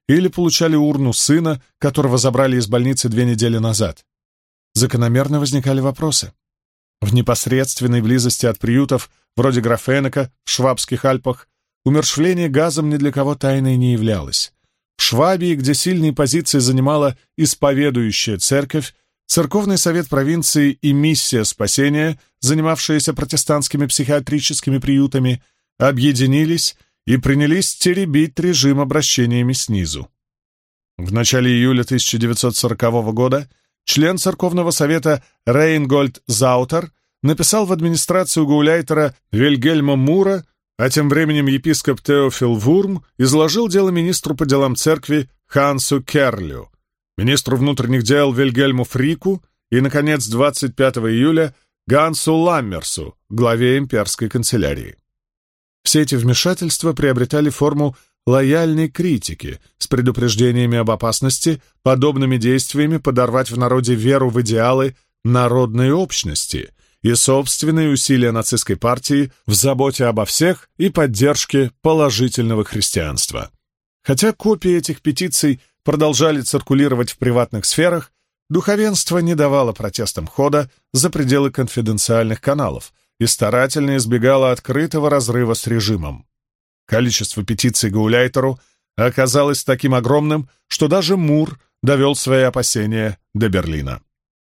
или получали урну сына, которого забрали из больницы 2 недели назад. Закономерно возникали вопросы. В непосредственной близости от приютов, вроде Графенека в Швабских Альпах, умерщвление газом ни для кого тайной не являлось. В Швабии, где сильные позиции занимала исповедующая церковь, Церковный совет провинции и миссия спасения, занимавшиеся протестантскими психиатрическими приютами, объединились и принялись теребить режим обращениями снизу. В начале июля 1940 года член Церковного совета Рейнгольд Заутер написал в администрацию гауляйтера Вильгельма Мура, а тем временем епископ Теофил Вурм изложил дело министру по делам церкви Хансу Керлю, министру внутренних дел Вильгельму Фрику и, наконец, 25 июля Гансу Ламмерсу, главе имперской канцелярии. Все эти вмешательства приобретали форму лояльной критики с предупреждениями об опасности подобными действиями подорвать в народе веру в идеалы народной общности и собственные усилия нацистской партии в заботе обо всех и поддержке положительного христианства. Хотя копии этих петиций продолжали циркулировать в приватных сферах, духовенство не давало протестам хода за пределы конфиденциальных каналов и старательно избегало открытого разрыва с режимом. Количество петиций гауляйтеру оказалось таким огромным, что даже Мур довел свои опасения до Берлина.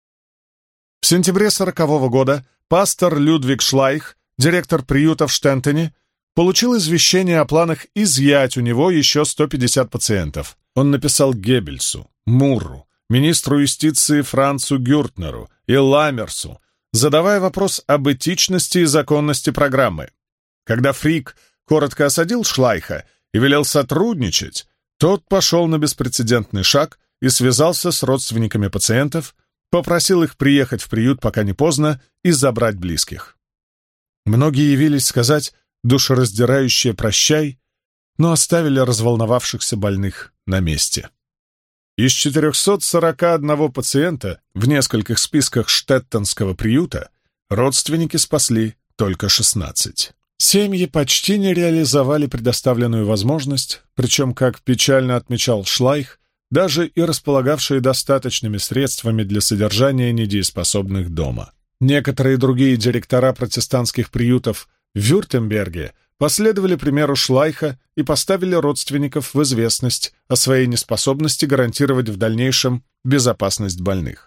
В сентябре 1940 года пастор Людвиг Шлайх, директор приюта в Штентене, получил извещение о планах изъять у него еще 150 пациентов. Он написал Геббельсу, Мурру, министру юстиции Францу Гюртнеру и Ламмерсу, задавая вопрос об этичности и законности программы. Когда Фрик коротко осадил Шлайха и велел сотрудничать, тот пошел на беспрецедентный шаг и связался с родственниками пациентов, попросил их приехать в приют, пока не поздно, и забрать близких. Многие явились сказать душераздирающее «прощай», но оставили разволновавшихся больных на месте. Из 441 пациента в нескольких списках Штеттенского приюта родственники спасли только 16. Семьи почти не реализовали предоставленную возможность, причем, как печально отмечал Шлайх, даже и располагавшие достаточными средствами для содержания недееспособных дома. Некоторые другие директора протестантских приютов в Вюртемберге последовали примеру Шлайха и поставили родственников в известность о своей неспособности гарантировать в дальнейшем безопасность больных.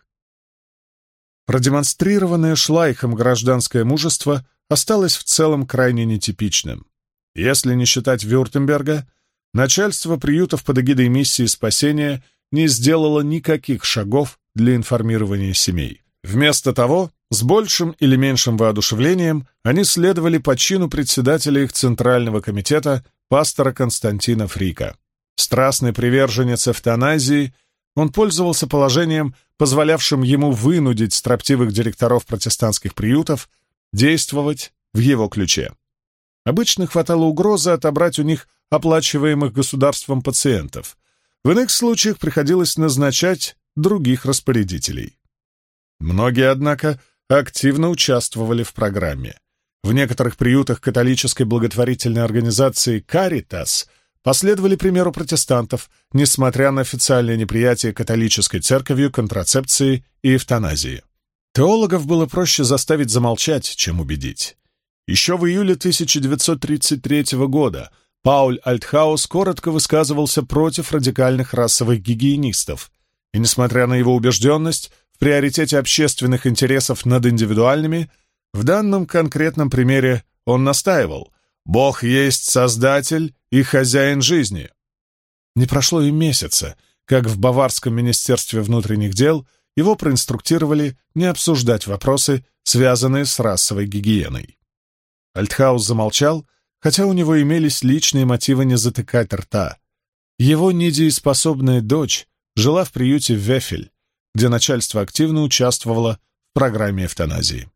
Продемонстрированное Шлайхом гражданское мужество осталось в целом крайне нетипичным. Если не считать Вюртемберга, начальство приютов под эгидой миссии спасения не сделало никаких шагов для информирования семей. Вместо того, с большим или меньшим воодушевлением они следовали по чину председателя их центрального комитета, пастора Константина Фрика. Страстный приверженец эвтаназии, он пользовался положением, позволявшим ему вынудить строптивых директоров протестантских приютов действовать в его ключе. Обычно хватало угрозы отобрать у них оплачиваемых государством пациентов. В иных случаях приходилось назначать других распорядителей. Многие, однако, активно участвовали в программе. В некоторых приютах католической благотворительной организации «Каритас» последовали примеру протестантов, несмотря на официальное неприятие католической церковью контрацепции и эвтаназии. Теологов было проще заставить замолчать, чем убедить. Еще в июле 1933 года Пауль Альтхаус коротко высказывался против радикальных расовых гигиенистов, и, несмотря на его убежденность в приоритете общественных интересов над индивидуальными, в данном конкретном примере он настаивал: «Бог есть Создатель и хозяин жизни». Не прошло и месяца, как в Баварском министерстве внутренних дел его проинструктировали не обсуждать вопросы, связанные с расовой гигиеной. Альтхаус замолчал, хотя у него имелись личные мотивы не затыкать рта. Его недееспособная дочь жила в приюте Вефель, где начальство активно участвовало в программе эвтаназии.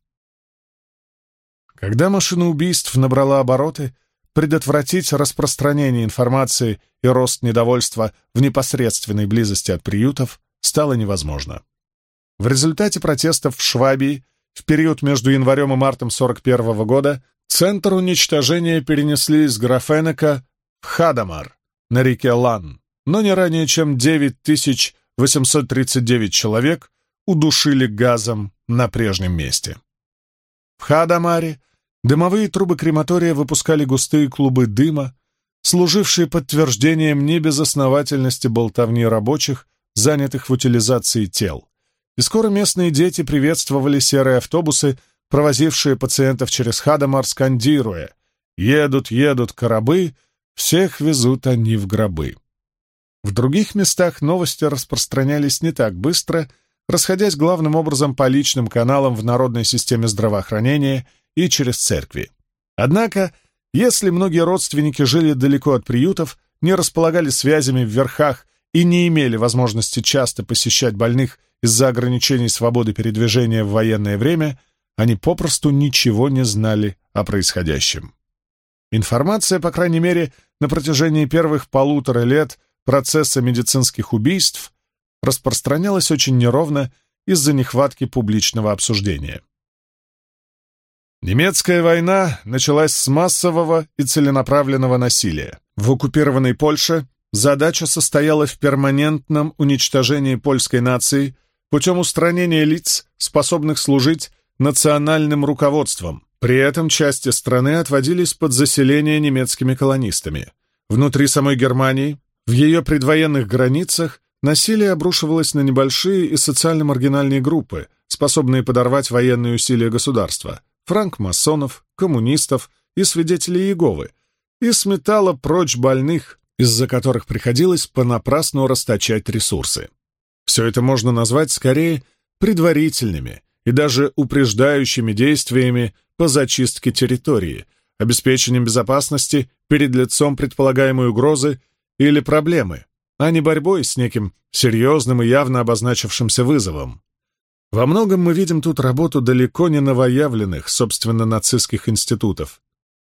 Когда машина убийств набрала обороты, предотвратить распространение информации и рост недовольства в непосредственной близости от приютов стало невозможно. В результате протестов в Швабии в период между январем и мартом 1941 года центр уничтожения перенесли из Графенека в Хадамар на реке Лан. но не ранее чем 9839 человек удушили газом на прежнем месте. В Хадамаре дымовые трубы крематория выпускали густые клубы дыма, служившие подтверждением небезосновательности болтовни рабочих, занятых в утилизации тел. И скоро местные дети приветствовали серые автобусы, провозившие пациентов через Хадамар, скандируя: «Едут, едут корабы, всех везут они в гробы». В других местах новости распространялись не так быстро, расходясь главным образом по личным каналам в народной системе здравоохранения и через церкви. Однако, если многие родственники жили далеко от приютов, не располагали связями в верхах и не имели возможности часто посещать больных из-за ограничений свободы передвижения в военное время, они попросту ничего не знали о происходящем. Информация, по крайней мере, на протяжении первых 1,5 лет процесса медицинских убийств распространялась очень неровно из-за нехватки публичного обсуждения. Немецкая война началась с массового и целенаправленного насилия. В оккупированной Польше задача состояла в перманентном уничтожении польской нации путем устранения лиц, способных служить национальным руководством. При этом части страны отводились под заселение немецкими колонистами. Внутри самой Германии, в ее предвоенных границах, насилие обрушивалось на небольшие и социально маргинальные группы, способные подорвать военные усилия государства, франкмасонов, коммунистов и свидетелей Иеговы, и сметало прочь больных, из-за которых приходилось понапрасну расточать ресурсы. Все это можно назвать скорее предварительными и даже упреждающими действиями по зачистке территории, обеспечением безопасности перед лицом предполагаемой угрозы или проблемы, а не борьбой с неким серьезным и явно обозначившимся вызовом. Во многом мы видим тут работу далеко не новоявленных, собственно, нацистских институтов.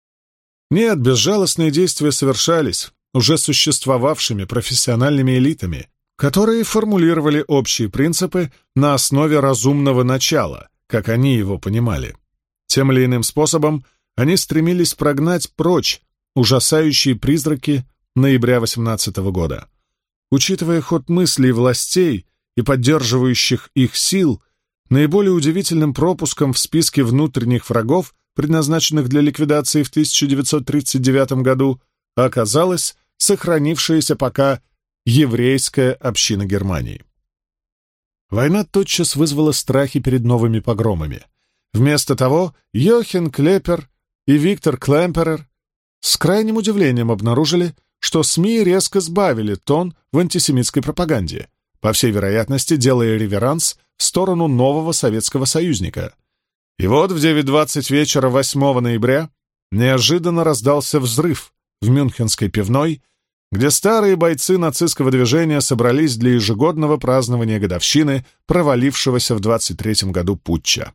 Нет, безжалостные действия совершались уже существовавшими профессиональными элитами, которые формулировали общие принципы на основе разумного начала, как они его понимали. Тем или иным способом они стремились прогнать прочь ужасающие призраки ноября 18 года. Учитывая ход мыслей властей и поддерживающих их сил, наиболее удивительным пропуском в списке внутренних врагов, предназначенных для ликвидации в 1939 году, оказалась сохранившаяся пока еврейская община Германии. Война тотчас вызвала страхи перед новыми погромами. Вместо того Йохен Клеппер и Виктор Клемперер с крайним удивлением обнаружили, что СМИ резко сбавили тон в антисемитской пропаганде, по всей вероятности делая реверанс в сторону нового советского союзника. И вот в 9:20 вечера 8 ноября неожиданно раздался взрыв в мюнхенской пивной, где старые бойцы нацистского движения собрались для ежегодного празднования годовщины провалившегося в 23 году путча.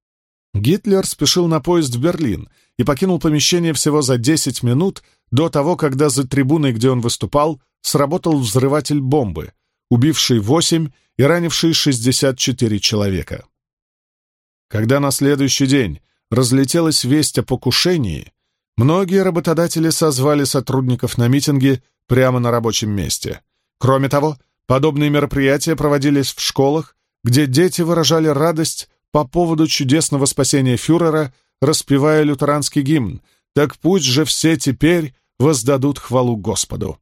Гитлер спешил на поезд в Берлин и покинул помещение всего за 10 минут до того, когда за трибуной, где он выступал, сработал взрыватель бомбы, убивший 8 и ранивший 64 человека. Когда на следующий день разлетелась весть о покушении, многие работодатели созвали сотрудников на митинги прямо на рабочем месте. Кроме того, подобные мероприятия проводились в школах, где дети выражали радость по поводу чудесного спасения фюрера, распевая лютеранский гимн «Так пусть же все теперь воздадут хвалу Господу».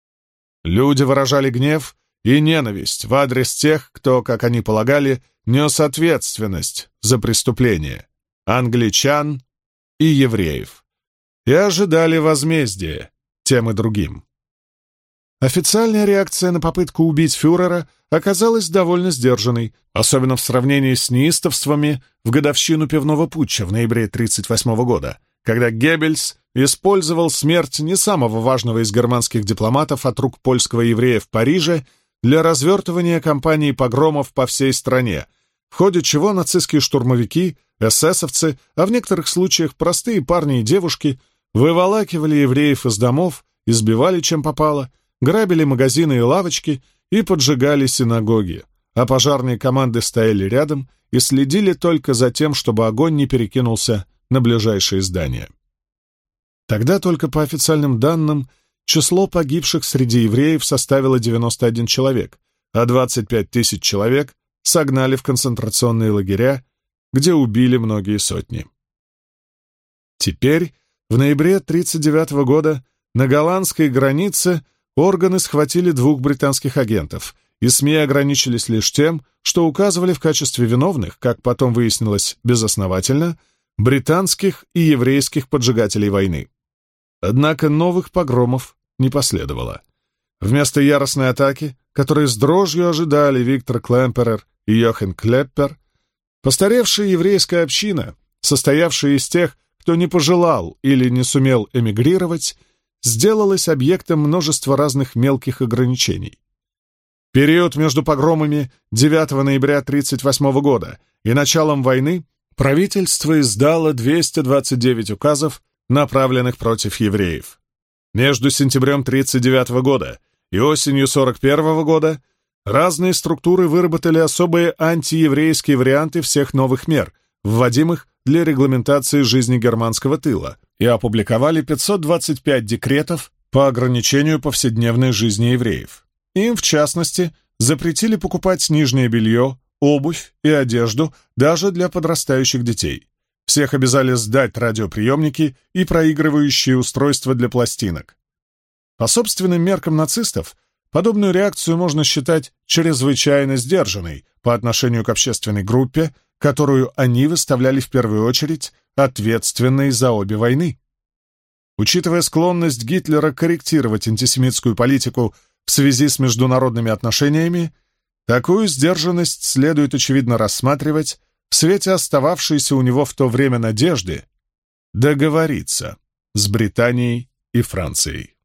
Люди выражали гнев и ненависть в адрес тех, кто, как они полагали, нес ответственность за преступление — англичан и евреев, и ожидали возмездия тем и другим. Официальная реакция на попытку убить фюрера оказалась довольно сдержанной, особенно в сравнении с неистовствами в годовщину пивного путча в ноябре 1938 года, когда Геббельс использовал смерть не самого важного из германских дипломатов от рук польского еврея в Париже для развертывания кампании погромов по всей стране, в ходе чего нацистские штурмовики, эсэсовцы, а в некоторых случаях простые парни и девушки выволакивали евреев из домов, избивали чем попало, грабили магазины и лавочки и поджигали синагоги, а пожарные команды стояли рядом и следили только за тем, чтобы огонь не перекинулся на ближайшие здания. Тогда только по официальным данным число погибших среди евреев составило 91 человек, а 25 тысяч человек согнали в концентрационные лагеря, где убили многие сотни. Теперь, в ноябре 1939 года, на голландской границе органы схватили 2 британских агентов, и СМИ ограничились лишь тем, что указывали в качестве виновных, как потом выяснилось безосновательно, британских и еврейских поджигателей войны. Однако новых погромов не последовало. Вместо яростной атаки, которые с дрожью ожидали Виктор Клемперер и Йохен Клеппер, постаревшая еврейская община, состоявшая из тех, кто не пожелал или не сумел эмигрировать, сделалась объектом множества разных мелких ограничений. Период между погромами 9 ноября 1938 года и началом войны правительство издало 229 указов, направленных против евреев. Между сентябрем 1939 года и осенью 1941 года разные структуры выработали особые антиеврейские варианты всех новых мер, вводимых для регламентации жизни германского тыла, и опубликовали 525 декретов по ограничению повседневной жизни евреев. Им, в частности, запретили покупать нижнее белье, обувь и одежду даже для подрастающих детей. Всех обязали сдать радиоприемники и проигрывающие устройства для пластинок. По собственным меркам нацистов, подобную реакцию можно считать чрезвычайно сдержанной по отношению к общественной группе, которую они выставляли в первую очередь ответственной за обе войны. Учитывая склонность Гитлера корректировать антисемитскую политику в связи с международными отношениями, такую сдержанность следует, очевидно, рассматривать в свете остававшейся у него в то время надежды договориться с Британией и Францией.